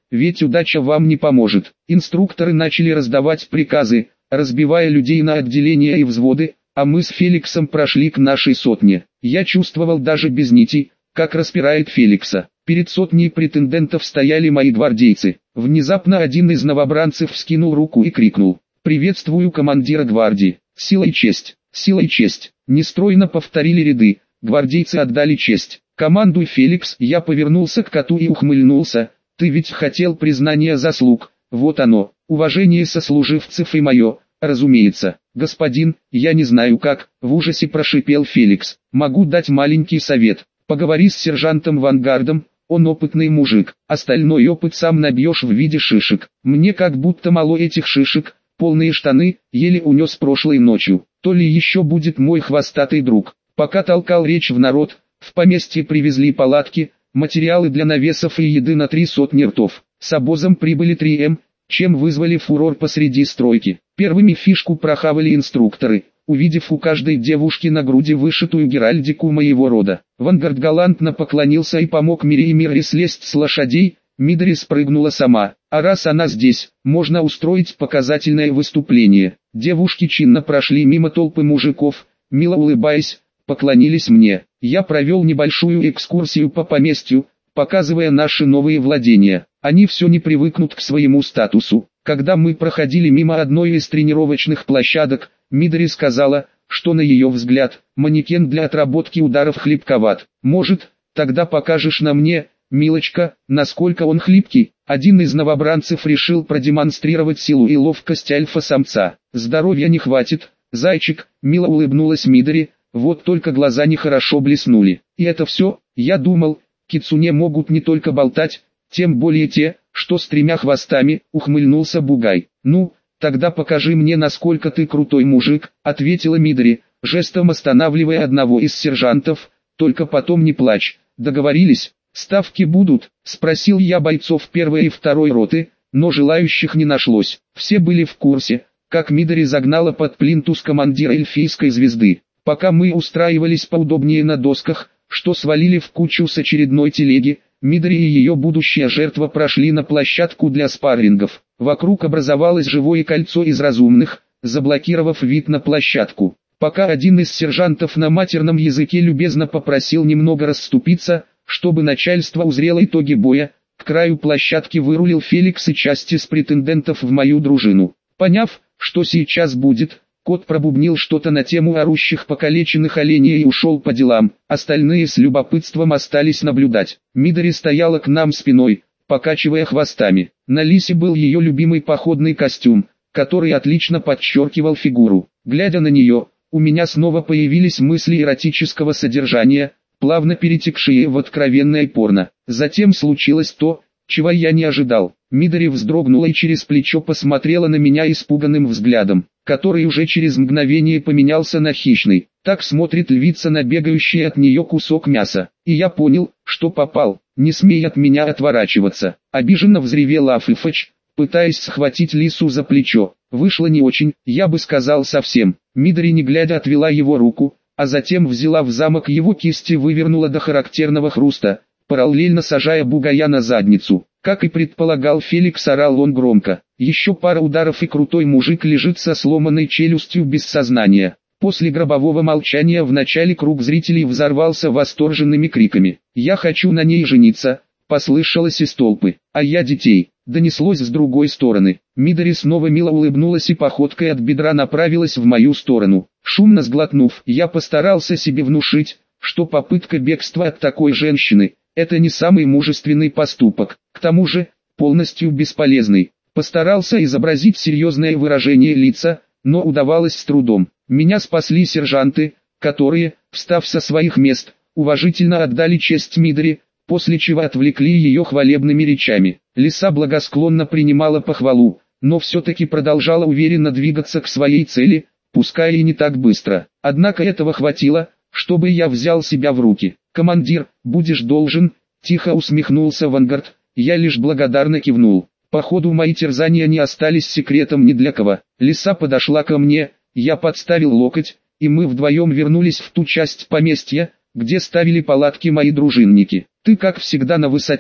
ведь удача вам не поможет. Инструкторы начали раздавать приказы, разбивая людей на отделения и взводы, а мы с Феликсом прошли к нашей сотне. Я чувствовал даже без нити, как распирает Феликса. Перед сотней претендентов стояли мои гвардейцы. Внезапно один из новобранцев вскинул руку и крикнул: «Приветствую командира гвардии! Сила и честь! Сила и честь!» Нестройно повторили ряды, гвардейцы отдали честь. «Командуй, Феликс!» Я повернулся к коту и ухмыльнулся. «Ты ведь хотел признания заслуг, вот оно, уважение сослуживцев и мое, разумеется». «Господин, я не знаю как», — в ужасе прошипел Феликс. «Могу дать маленький совет. Поговори с сержантом Вангардом, он опытный мужик, остальной опыт сам набьешь в виде шишек. Мне как будто мало этих шишек, полные штаны, еле унес прошлой ночью. То ли еще будет мой хвостатый друг». Пока толкал речь в народ, в поместье привезли палатки, материалы для навесов и еды на 300 ртов. С обозом прибыли 3М, чем вызвали фурор посреди стройки. Первыми фишку прохавали инструкторы, увидев у каждой девушки на груди вышитую геральдику моего рода. Вангард галантно поклонился и помог Мире и Мирре слезть с лошадей. Мидори спрыгнула сама, а раз она здесь, можно устроить показательное выступление. Девушки чинно прошли мимо толпы мужиков, мило улыбаясь, поклонились мне. Я провел небольшую экскурсию по поместью, показывая наши новые владения. Они все не привыкнут к своему статусу. Когда мы проходили мимо одной из тренировочных площадок, Мидори сказала, что на ее взгляд, манекен для отработки ударов хлипковат. «Может, тогда покажешь на мне, милочка, насколько он хлипкий?» Один из новобранцев решил продемонстрировать силу и ловкость альфа-самца. «Здоровья не хватит, зайчик», — мило улыбнулась Мидори, вот только глаза нехорошо блеснули. «И это все? Я думал, кицуне могут не только болтать, тем более те, что с 3 хвостами», — ухмыльнулся Бугай. «Ну, тогда покажи мне, насколько ты крутой мужик», — ответила Мидори, жестом останавливая одного из сержантов. «Только потом не плачь, договорились?» «Ставки будут?» — спросил я бойцов 1-й и 2-й роты, но желающих не нашлось. Все были в курсе, как Мидори загнала под плинтус командира эльфийской звезды. Пока мы устраивались поудобнее на досках, что свалили в кучу с очередной телеги, Мидори и ее будущая жертва прошли на площадку для спаррингов. Вокруг образовалось живое кольцо из разумных, заблокировав вид на площадку. Пока один из сержантов на матерном языке любезно попросил немного расступиться, чтобы начальство узрело итоги боя, к краю площадки вырулил Феликс и часть из претендентов в мою дружину. Поняв, что сейчас будет, кот пробубнил что-то на тему орущих покалеченных оленей и ушел по делам. Остальные с любопытством остались наблюдать. Мидори стояла к нам спиной, покачивая хвостами. На Лисе был ее любимый походный костюм, который отлично подчеркивал фигуру. Глядя на нее, у меня снова появились мысли эротического содержания, плавно перетекшие в откровенное порно. Затем случилось то, чего я не ожидал. Мидори вздрогнула и через плечо посмотрела на меня испуганным взглядом, который уже через мгновение поменялся на хищный. Так смотрит львица на бегающий от нее кусок мяса. И я понял, что попал. «Не смей от меня отворачиваться!» Обиженно взревел Афыфыч, пытаясь схватить лису за плечо. Вышло не очень, я бы сказал совсем. Мидори не глядя отвела его руку, а затем взяла в замок его кисти и вывернула до характерного хруста, параллельно сажая Бугая на задницу. Как и предполагал Феликс, орал он громко. Еще пара ударов и крутой мужик лежит со сломанной челюстью без сознания. После гробового молчания в начале круг зрителей взорвался восторженными криками. «Я хочу на ней жениться!» послышалось из толпы. «А я детей!» донеслось с другой стороны. Мидори снова мило улыбнулась и походкой от бедра направилась в мою сторону. Шумно сглотнув, я постарался себе внушить, что попытка бегства от такой женщины – это не самый мужественный поступок, к тому же, полностью бесполезный. Постарался изобразить серьезное выражение лица, но удавалось с трудом. Меня спасли сержанты, которые, встав со своих мест, уважительно отдали честь Мидори, после чего отвлекли ее хвалебными речами. Лиса благосклонно принимала похвалу, но все-таки продолжала уверенно двигаться к своей цели, пускай и не так быстро. Однако этого хватило, чтобы я взял себя в руки. «Командир, будешь должен», — тихо усмехнулся Вангард, я лишь благодарно кивнул. Походу мои терзания не остались секретом ни для кого. Лиса подошла ко мне, я подставил локоть, и мы вдвоем вернулись в ту часть поместья, где ставили палатки мои дружинники. «Ты как всегда на высоте»,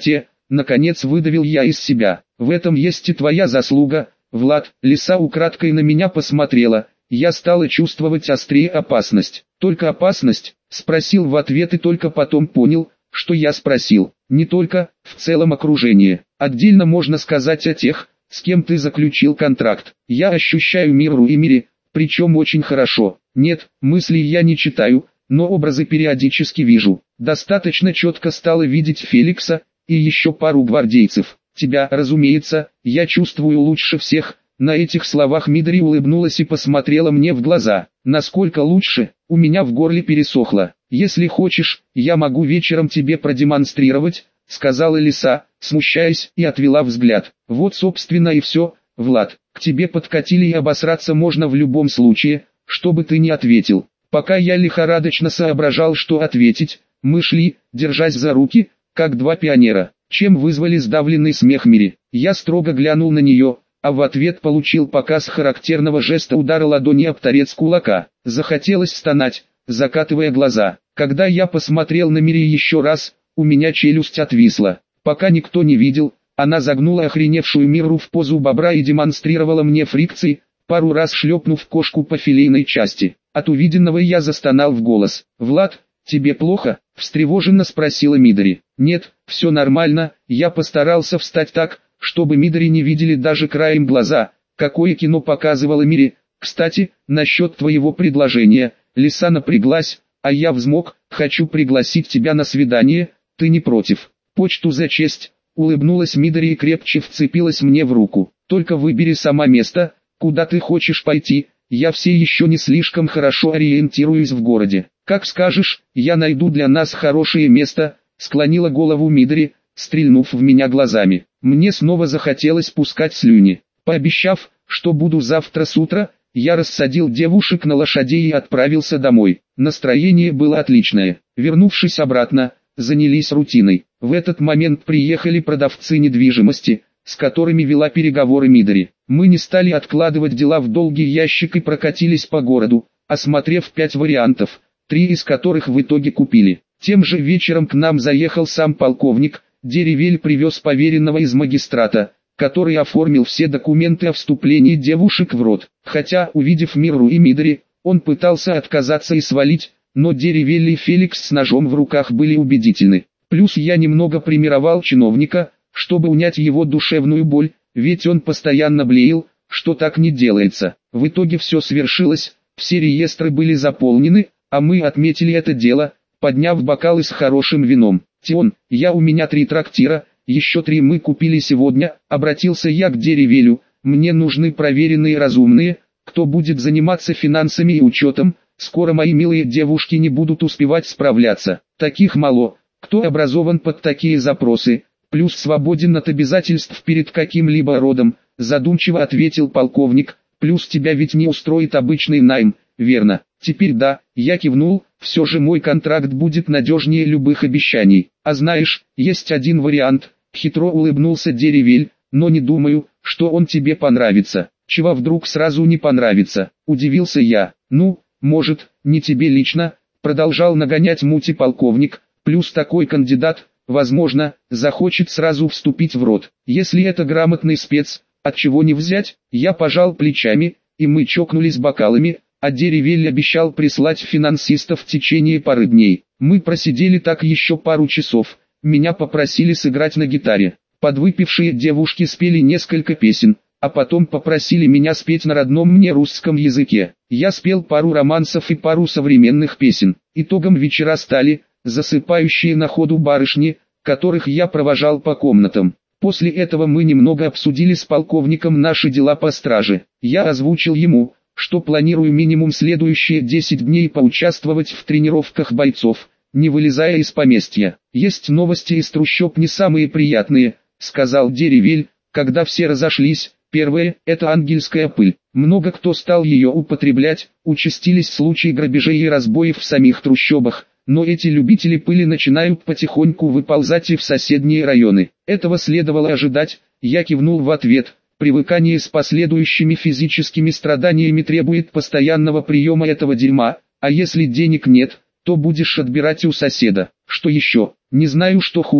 наконец выдавил я из себя. В этом есть и твоя заслуга, Влад. Лиса украдкой на меня посмотрела. Я стала чувствовать острее опасность. Только опасность? Спросил в ответ и только потом понял, что я спросил. Не только, в целом окружение. Отдельно можно сказать о тех, с кем ты заключил контракт. Я ощущаю мир Руимири, причем очень хорошо. Нет, мыслей я не читаю, но образы периодически вижу. Достаточно четко стало видеть Феликса и еще пару гвардейцев. Тебя, разумеется, я чувствую лучше всех. На этих словах Мидори улыбнулась и посмотрела мне в глаза. Насколько лучше, у меня в горле пересохло. Если хочешь, я могу вечером тебе продемонстрировать, сказала Лиса, смущаясь, и отвела взгляд. Вот собственно и все, Влад, к тебе подкатили и обосраться можно в любом случае, что бы ты ни ответил. Пока я лихорадочно соображал, что ответить, мы шли, держась за руки, как два пионера, чем вызвали сдавленный смех Мири. Я строго глянул на нее, а в ответ получил показ характерного жеста удара ладони об торец кулака. Захотелось стонать, закатывая глаза. Когда я посмотрел на Мири еще раз, у меня челюсть отвисла. Пока никто не видел, она загнула охреневшую Миру в позу бобра и демонстрировала мне фрикции, пару раз шлепнув кошку по филейной части. От увиденного я застонал в голос. «Влад, тебе плохо?» – встревоженно спросила Мидори. «Нет, все нормально». Я постарался встать так, чтобы Мидори не видели даже краем глаза, какое кино показывала Мири. «Кстати, насчет твоего предложения». Лиса напряглась, а я взмок. «Хочу пригласить тебя на свидание, ты не против?» «Почту за честь», — улыбнулась Мидори и крепче вцепилась мне в руку. «Только выбери сама место, куда ты хочешь пойти, я все еще не слишком хорошо ориентируюсь в городе». «Как скажешь, я найду для нас хорошее место», — склонила голову Мидори, стрельнув в меня глазами. Мне снова захотелось пускать слюни. Пообещав, что буду завтра с утра, я рассадил девушек на лошадей и отправился домой. Настроение было отличное. Вернувшись обратно, занялись рутиной. В этот момент приехали продавцы недвижимости, с которыми вела переговоры Мидори. Мы не стали откладывать дела в долгий ящик и прокатились по городу, осмотрев 5 вариантов, 3 из которых в итоге купили. Тем же вечером к нам заехал сам полковник. Деревель привез поверенного из магистрата, который оформил все документы о вступлении девушек в род. Хотя, увидев Миру и Мидори, он пытался отказаться и свалить, но Деревель и Феликс с ножом в руках были убедительны. Плюс я немного примировал чиновника, чтобы унять его душевную боль, ведь он постоянно блеял, что так не делается. В итоге все свершилось, все реестры были заполнены, а мы отметили это дело, подняв бокалы с хорошим вином. «Тион, у меня 3 трактира, еще 3 мы купили сегодня», — обратился я к Деревелю. «Мне нужны проверенные и разумные, кто будет заниматься финансами и учетом, скоро мои милые девушки не будут успевать справляться. Таких мало, кто образован под такие запросы, плюс свободен от обязательств перед каким-либо родом», — задумчиво ответил полковник. «Плюс тебя ведь не устроит обычный найм, верно?» «Теперь да», — я кивнул, «все же мой контракт будет надежнее любых обещаний. А знаешь, есть один вариант», — хитро улыбнулся Деревель, «но не думаю, что он тебе понравится». «Чего вдруг сразу не понравится?» — удивился я. «Ну, может, не тебе лично», — продолжал нагонять мути полковник, «плюс такой кандидат, возможно, захочет сразу вступить в род. Если это грамотный спец, отчего не взять?» Я пожал плечами, и мы чокнулись бокалами, а Деревель обещал прислать финансистов в течение пары дней. Мы просидели так еще пару часов, меня попросили сыграть на гитаре. Подвыпившие девушки спели несколько песен, а потом попросили меня спеть на родном мне русском языке. Я спел пару романсов и пару современных песен. Итогом вечера стали засыпающие на ходу барышни, которых я провожал по комнатам. После этого мы немного обсудили с полковником наши дела по страже. Я озвучил ему, что планирую минимум следующие 10 дней поучаствовать в тренировках бойцов, не вылезая из поместья. «Есть новости из трущоб не самые приятные», — сказал Деревель, когда все разошлись. «Первое — это ангельская пыль. Много кто стал ее употреблять, участились случаи грабежей и разбоев в самих трущобах, но эти любители пыли начинают потихоньку выползать и в соседние районы. Этого следовало ожидать», — я кивнул в ответ. «Привыкание с последующими физическими страданиями требует постоянного приема этого дерьма, а если денег нет, то будешь отбирать у соседа. Что еще? Не знаю, что хуже»,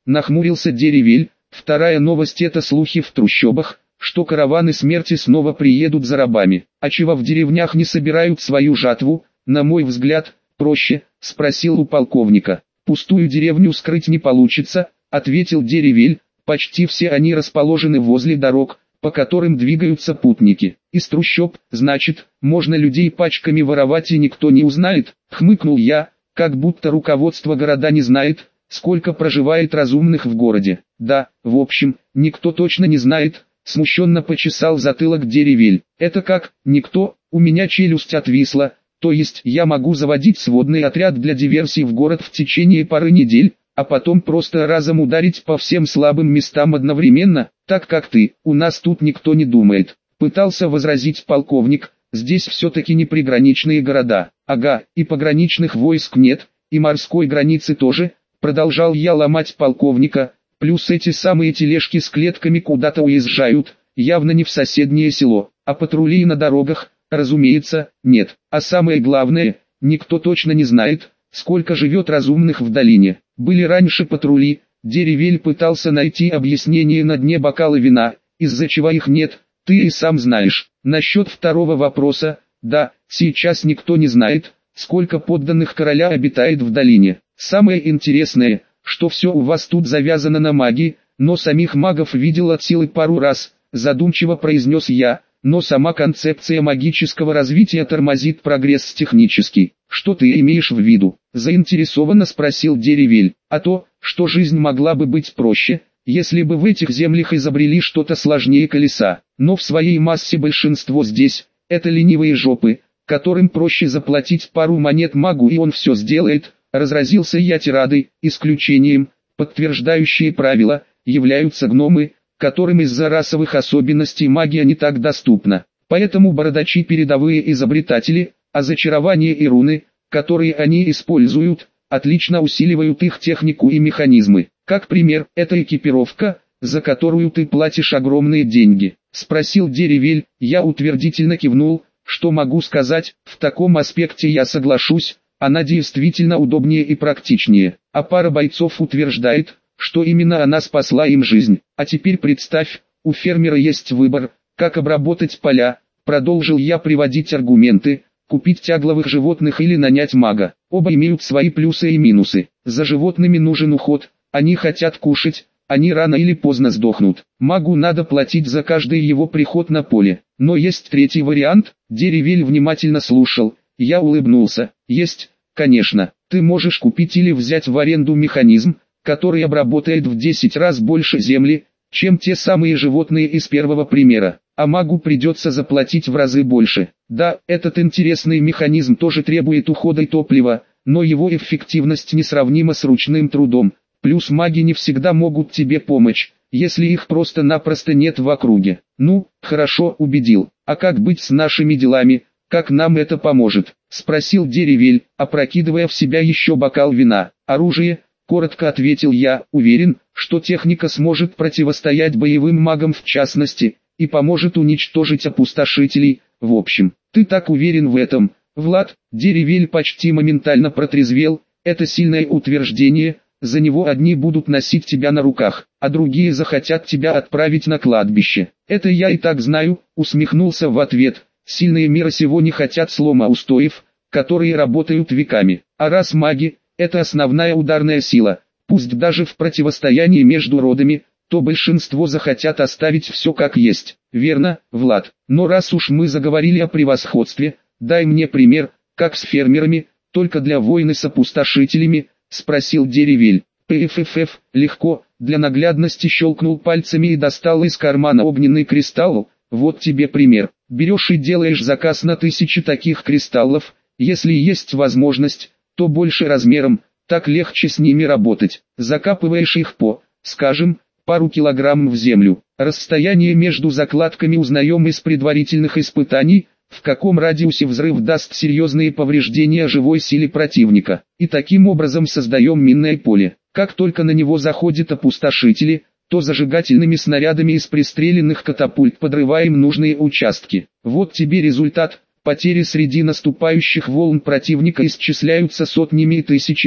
нахмурился Деревель. Вторая новость — это слухи в трущобах, что караваны смерти снова приедут за рабами. А чего в деревнях не собирают свою жатву? На мой взгляд, проще, спросил у полковника. Пустую деревню скрыть не получится, ответил Деревель. Почти все они расположены возле дорог, по которым двигаются путники. Из трущоб, значит, можно людей пачками воровать и никто не узнает, хмыкнул я, как будто руководство города не знает, сколько проживает разумных в городе. Да, в общем, никто точно не знает, смущенно почесал затылок Деревель. Это как, никто, у меня челюсть отвисла, то есть я могу заводить сводный отряд для диверсий в город в течение пары недель, а потом просто разом ударить по всем слабым местам одновременно, так как ты, у нас тут никто не думает. Пытался возразить полковник, здесь все-таки не приграничные города. Ага, и пограничных войск нет, и морской границы тоже, продолжал я ломать полковника, плюс эти самые тележки с клетками куда-то уезжают, явно не в соседнее село, а патрулей на дорогах, разумеется, нет. А самое главное, никто точно не знает, сколько живет разумных в долине. Были раньше патрули, Деревель пытался найти объяснение на дне бокала вина, из-за чего их нет, ты и сам знаешь. Насчет второго вопроса, да, сейчас никто не знает, сколько подданных короля обитает в долине. Самое интересное, что все у вас тут завязано на магии, но самих магов видел от силы пару раз, задумчиво произнес я, но сама концепция магического развития тормозит прогресс технический. Что ты имеешь в виду? Заинтересованно спросил Деревель. А то, что жизнь могла бы быть проще, если бы в этих землях изобрели что-то сложнее колеса. Но в своей массе большинство здесь – это ленивые жопы, которым проще заплатить пару монет магу и он все сделает. Разразился я тирадой, исключением, подтверждающие правила, являются гномы, которым из-за расовых особенностей магия не так доступна. Поэтому бородачи передовые изобретатели, а зачарования и руны, которые они используют, отлично усиливают их технику и механизмы. Как пример, это экипировка, за которую ты платишь огромные деньги. Спросил Деревель, я утвердительно кивнул, что могу сказать, в таком аспекте я соглашусь, она действительно удобнее и практичнее. А пара бойцов утверждает, что именно она спасла им жизнь. А теперь представь, у фермера есть выбор, как обработать поля, продолжил я приводить аргументы, купить тягловых животных или нанять мага. Оба имеют свои плюсы и минусы. За животными нужен уход, они хотят кушать, они рано или поздно сдохнут. Магу надо платить за каждый его приход на поле. Но есть третий вариант, Деревель внимательно слушал, я улыбнулся. Есть, конечно, ты можешь купить или взять в аренду механизм, который обработает в 10 раз больше земли, чем те самые животные из первого примера. А магу придется заплатить в разы больше. Да, этот интересный механизм тоже требует ухода и топлива, но его эффективность несравнима с ручным трудом. Плюс маги не всегда могут тебе помочь, если их просто-напросто нет в округе. Ну, хорошо, убедил. А как быть с нашими делами, как нам это поможет? Спросил Деревель, опрокидывая в себя еще бокал вина. Оружие, коротко ответил я, уверен, что техника сможет противостоять боевым магам в частности, и поможет уничтожить опустошителей. В общем, ты так уверен в этом, Влад? Деревель почти моментально протрезвел, это сильное утверждение, за него одни будут носить тебя на руках, а другие захотят тебя отправить на кладбище. Это я и так знаю, усмехнулся в ответ, сильные мира сего не хотят слома устоев, которые работают веками, а раз маги – это основная ударная сила, пусть даже в противостоянии между родами, то большинство захотят оставить все как есть. Верно, Влад, но раз уж мы заговорили о превосходстве, дай мне пример, как с фермерами, только для войны с опустошителями, спросил Деревель. ПФФ, легко, для наглядности щелкнул пальцами и достал из кармана огненный кристалл, вот тебе пример. Берешь и делаешь заказ на 1000 таких кристаллов, если есть возможность, то больше размером, так легче с ними работать. Закапываешь их по, скажем, пару килограмм в землю. Расстояние между закладками узнаем из предварительных испытаний, в каком радиусе взрыв даст серьезные повреждения живой силе противника. И таким образом создаем минное поле. Как только на него заходят опустошители, то зажигательными снарядами из пристреленных катапульт подрываем нужные участки. Вот тебе результат. Потери среди наступающих волн противника исчисляются сотнями и тысячами,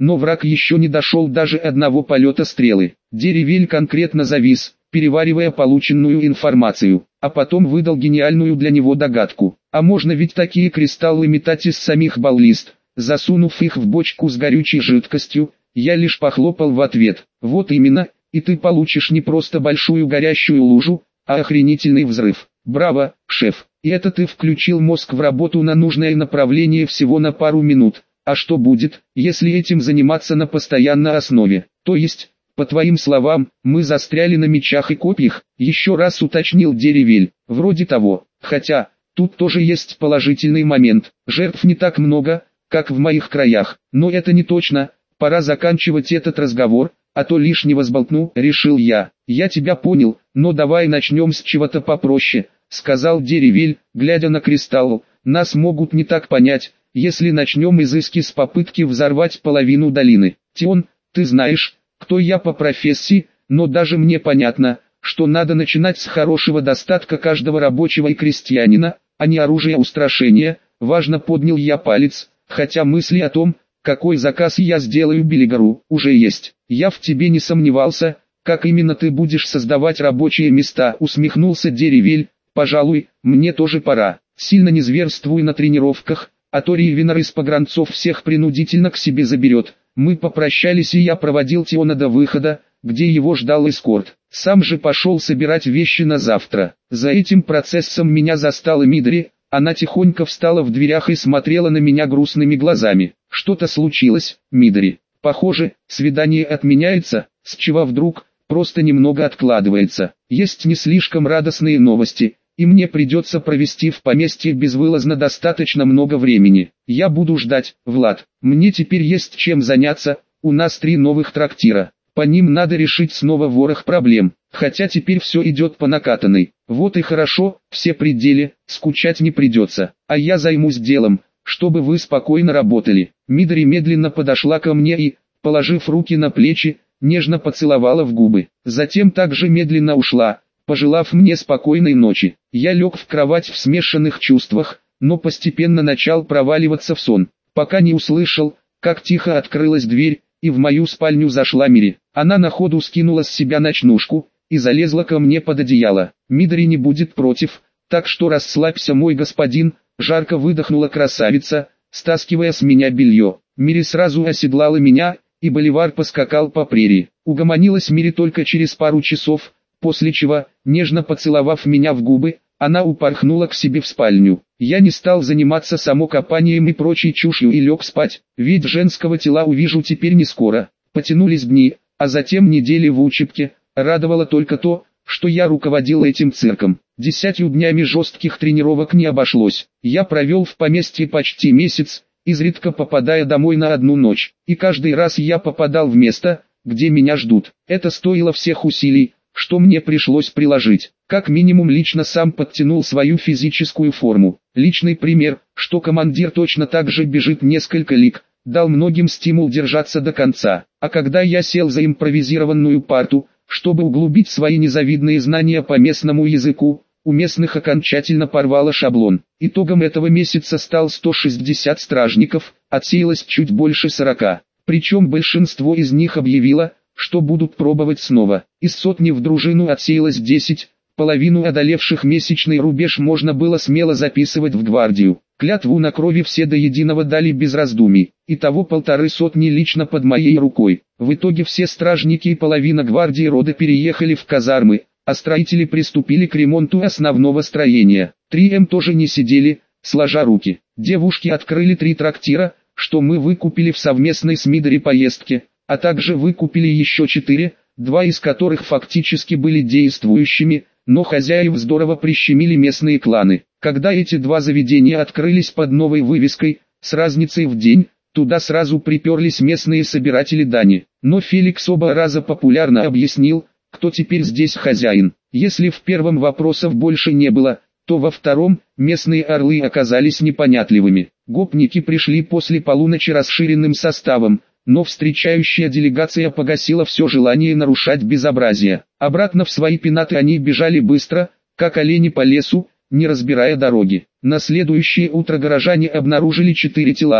но враг еще не дошел даже одного полета стрелы. Деревель конкретно завис, переваривая полученную информацию, а потом выдал гениальную для него догадку. А можно ведь такие кристаллы метать из самих баллист, засунув их в бочку с горючей жидкостью. Я лишь похлопал в ответ. Вот именно, и ты получишь не просто большую горящую лужу, а охренительный взрыв. Браво, шеф. И это ты включил мозг в работу на нужное направление всего на пару минут. А что будет, если этим заниматься на постоянной основе? То есть, по твоим словам, мы застряли на мечах и копьях, еще раз уточнил Деревель. Вроде того, хотя, тут тоже есть положительный момент. Жертв не так много, как в моих краях, но это не точно. Пора заканчивать этот разговор, а то лишнего сболтну, решил я. Я тебя понял, но давай начнем с чего-то попроще, сказал Деревель, глядя на кристалл. Нас могут не так понять, если начнем изыски с попытки взорвать половину долины. Тион, ты знаешь, кто я по профессии, но даже мне понятно, что надо начинать с хорошего достатка каждого рабочего и крестьянина, а не оружия устрашения. Важно, поднял я палец, хотя мысли о том, какой заказ я сделаю Белигору, уже есть. Я в тебе не сомневался, как именно ты будешь создавать рабочие места, усмехнулся Деревель. Пожалуй, мне тоже пора. Сильно не зверствуй на тренировках, а то Ривенор из погранцов всех принудительно к себе заберет. Мы попрощались, и я проводил Тиона до выхода, где его ждал эскорт. Сам же пошел собирать вещи на завтра. За этим процессом меня застала Мидори. Она тихонько встала в дверях и смотрела на меня грустными глазами. Что-то случилось, Мидори? Похоже, свидание отменяется, с чего вдруг, просто немного откладывается. Есть не слишком радостные новости, и мне придется провести в поместье безвылазно достаточно много времени. Я буду ждать, Влад. Мне теперь есть чем заняться, у нас 3 новых трактира. По ним надо решить снова ворох проблем, хотя теперь все идет по накатанной. Вот и хорошо, все при деле, скучать не придется, а я займусь делом, чтобы вы спокойно работали. Мидори медленно подошла ко мне и, положив руки на плечи, нежно поцеловала в губы. Затем также медленно ушла, пожелав мне спокойной ночи. Я лег в кровать в смешанных чувствах, но постепенно начал проваливаться в сон, пока не услышал, как тихо открылась дверь, и в мою спальню зашла Мири. Она на ходу скинула с себя ночнушку и залезла ко мне под одеяло. Мидори не будет против, так что расслабься, мой господин, жарко выдохнула красавица, стаскивая с меня белье. Мири сразу оседлала меня, и Боливар поскакал по прерии. Угомонилась Мири только через пару часов, после чего, нежно поцеловав меня в губы, она упорхнула к себе в спальню. Я не стал заниматься самокопанием и прочей чушью и лег спать, ведь женского тела увижу теперь не скоро. Потянулись дни, а затем недели в учебке. Радовало только то, что я руководил этим цирком. 10 днями жестких тренировок не обошлось. Я провел в поместье почти месяц, изредка попадая домой на одну ночь. И каждый раз я попадал в место, где меня ждут. Это стоило всех усилий, что мне пришлось приложить. Как минимум лично сам подтянул свою физическую форму. Личный пример, что командир точно так же бежит несколько лиг, дал многим стимул держаться до конца. А когда я сел за импровизированную парту, чтобы углубить свои незавидные знания по местному языку, у местных окончательно порвало шаблон. Итогом этого месяца стал 160 стражников, отсеялось чуть больше 40. Причем большинство из них объявило, что будут пробовать снова. Из сотни в дружину отсеялось 10, половину одолевших месячный рубеж можно было смело записывать в гвардию. Клятву на крови все до единого дали без раздумий. Итого 150 лично под моей рукой. В итоге все стражники и половина гвардии рода переехали в казармы, а строители приступили к ремонту основного строения. 3М тоже не сидели, сложа руки. Девушки открыли 3 трактира, что мы выкупили в совместной с Мидори поездке, а также выкупили еще 4, 2 из которых фактически были действующими, но хозяев здорово прищемили местные кланы. Когда эти 2 заведения открылись под новой вывеской, с разницей в день, туда сразу приперлись местные собиратели дани. Но Феликс оба раза популярно объяснил, кто теперь здесь хозяин. Если в первом вопросов больше не было, то во втором, местные орлы оказались непонятливыми. Гопники пришли после полуночи расширенным составом, но встречающая делегация погасила все желание нарушать безобразие. Обратно в свои пенаты они бежали быстро, как олени по лесу, не разбирая дороги. На следующее утро горожане обнаружили 4 тела,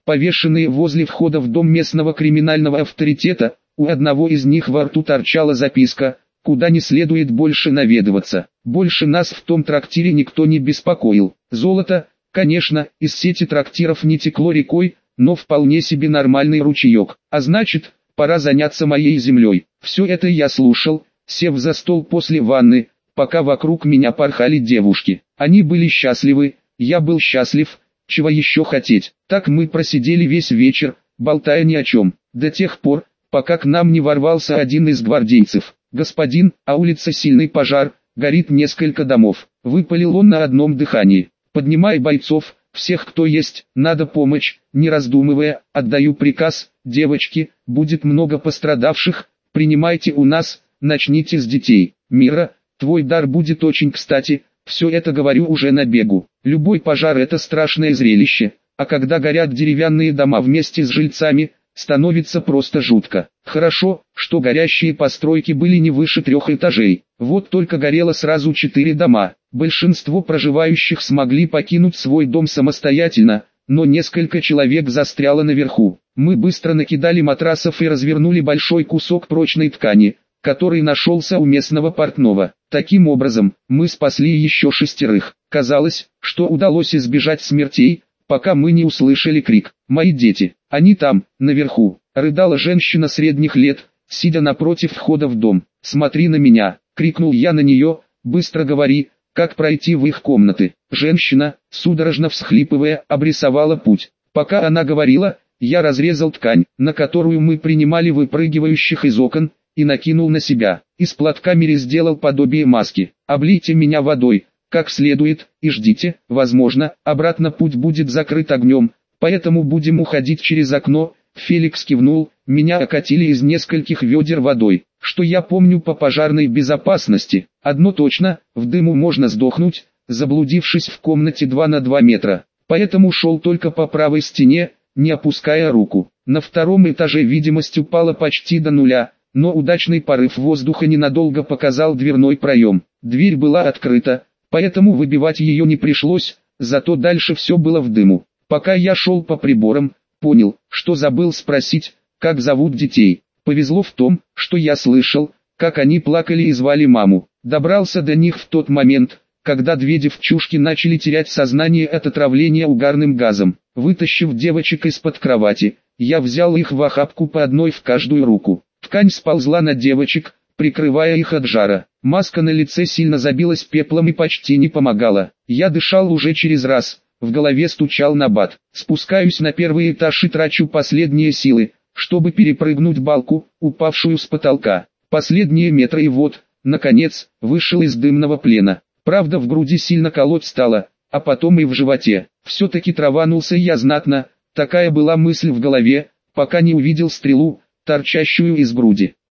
повешенные возле входа в дом местного криминального авторитета. У одного из них во рту торчала записка: «Куда не следует больше наведываться». Больше нас в том трактире никто не беспокоил. Золото, конечно, из сети трактиров не текло рекой, но вполне себе нормальный ручеек. А значит, пора заняться моей землей. Все это я слушал, сев за стол после ванны, пока вокруг меня порхали девушки. Они были счастливы, я был счастлив, чего еще хотеть. Так мы просидели весь вечер, болтая ни о чем, до тех пор, пока к нам не ворвался один из гвардейцев. «Господин, а улица сильный пожар, горит несколько домов», — выпалил он на одном дыхании. «Поднимай бойцов, всех кто есть, надо помощь». Не раздумывая, отдаю приказ: «Девочки, будет много пострадавших, принимайте у нас, начните с детей. Мира, твой дар будет очень кстати». Все это говорю уже на бегу. Любой пожар — это страшное зрелище, а когда горят деревянные дома вместе с жильцами, становится просто жутко. Хорошо, что горящие постройки были не выше 3 этажей. Вот только горело сразу 4 дома. Большинство проживающих смогли покинуть свой дом самостоятельно, но несколько человек застряло наверху. Мы быстро накидали матрасов и развернули большой кусок прочной ткани, который нашелся у местного портного. Таким образом, мы спасли еще 6. Казалось, что удалось избежать смертей, пока мы не услышали крик. «Мои дети, они там, наверху!» — рыдала женщина средних лет, сидя напротив входа в дом. «Смотри на меня!» — крикнул я на нее. «Быстро говори, как пройти в их комнаты». Женщина, судорожно всхлипывая, обрисовала путь. Пока она говорила, я разрезал ткань, на которую мы принимали выпрыгивающих из окон, и накинул на себя. Из платка Мири сделал подобие маски. «Облейте меня водой, как следует, и ждите, возможно, обратно путь будет закрыт огнем, поэтому будем уходить через окно». Феликс кивнул. Меня окатили из нескольких ведер водой. Что я помню по пожарной безопасности? Одно точно: в дыму можно сдохнуть, заблудившись в комнате 2 на 2 метра. Поэтому шел только по правой стене, не опуская руку. На 2 этаже видимость упала почти до нуля, но удачный порыв воздуха ненадолго показал дверной проем. Дверь была открыта, поэтому выбивать ее не пришлось, зато дальше все было в дыму. Пока я шел по приборам, понял, что забыл спросить, как зовут детей. Повезло в том, что я слышал, как они плакали и звали маму. Добрался до них в тот момент, когда 2 девчушки начали терять сознание от отравления угарным газом. Вытащив девочек из-под кровати, я взял их в охапку по одной в каждую руку. Ткань сползла на девочек, прикрывая их от жара. Маска на лице сильно забилась пеплом и почти не помогала. Я дышал уже через раз, в голове стучал набат. Спускаюсь на 1 этаж и трачу последние силы, чтобы перепрыгнуть балку, упавшую с потолка. Последние метры и вот, наконец, вышел из дымного плена. Правда, в груди сильно колоть стало, а потом и в животе. Все-таки траванулся я знатно, такая была мысль в голове, пока не увидел стрелу, торчащую из груди.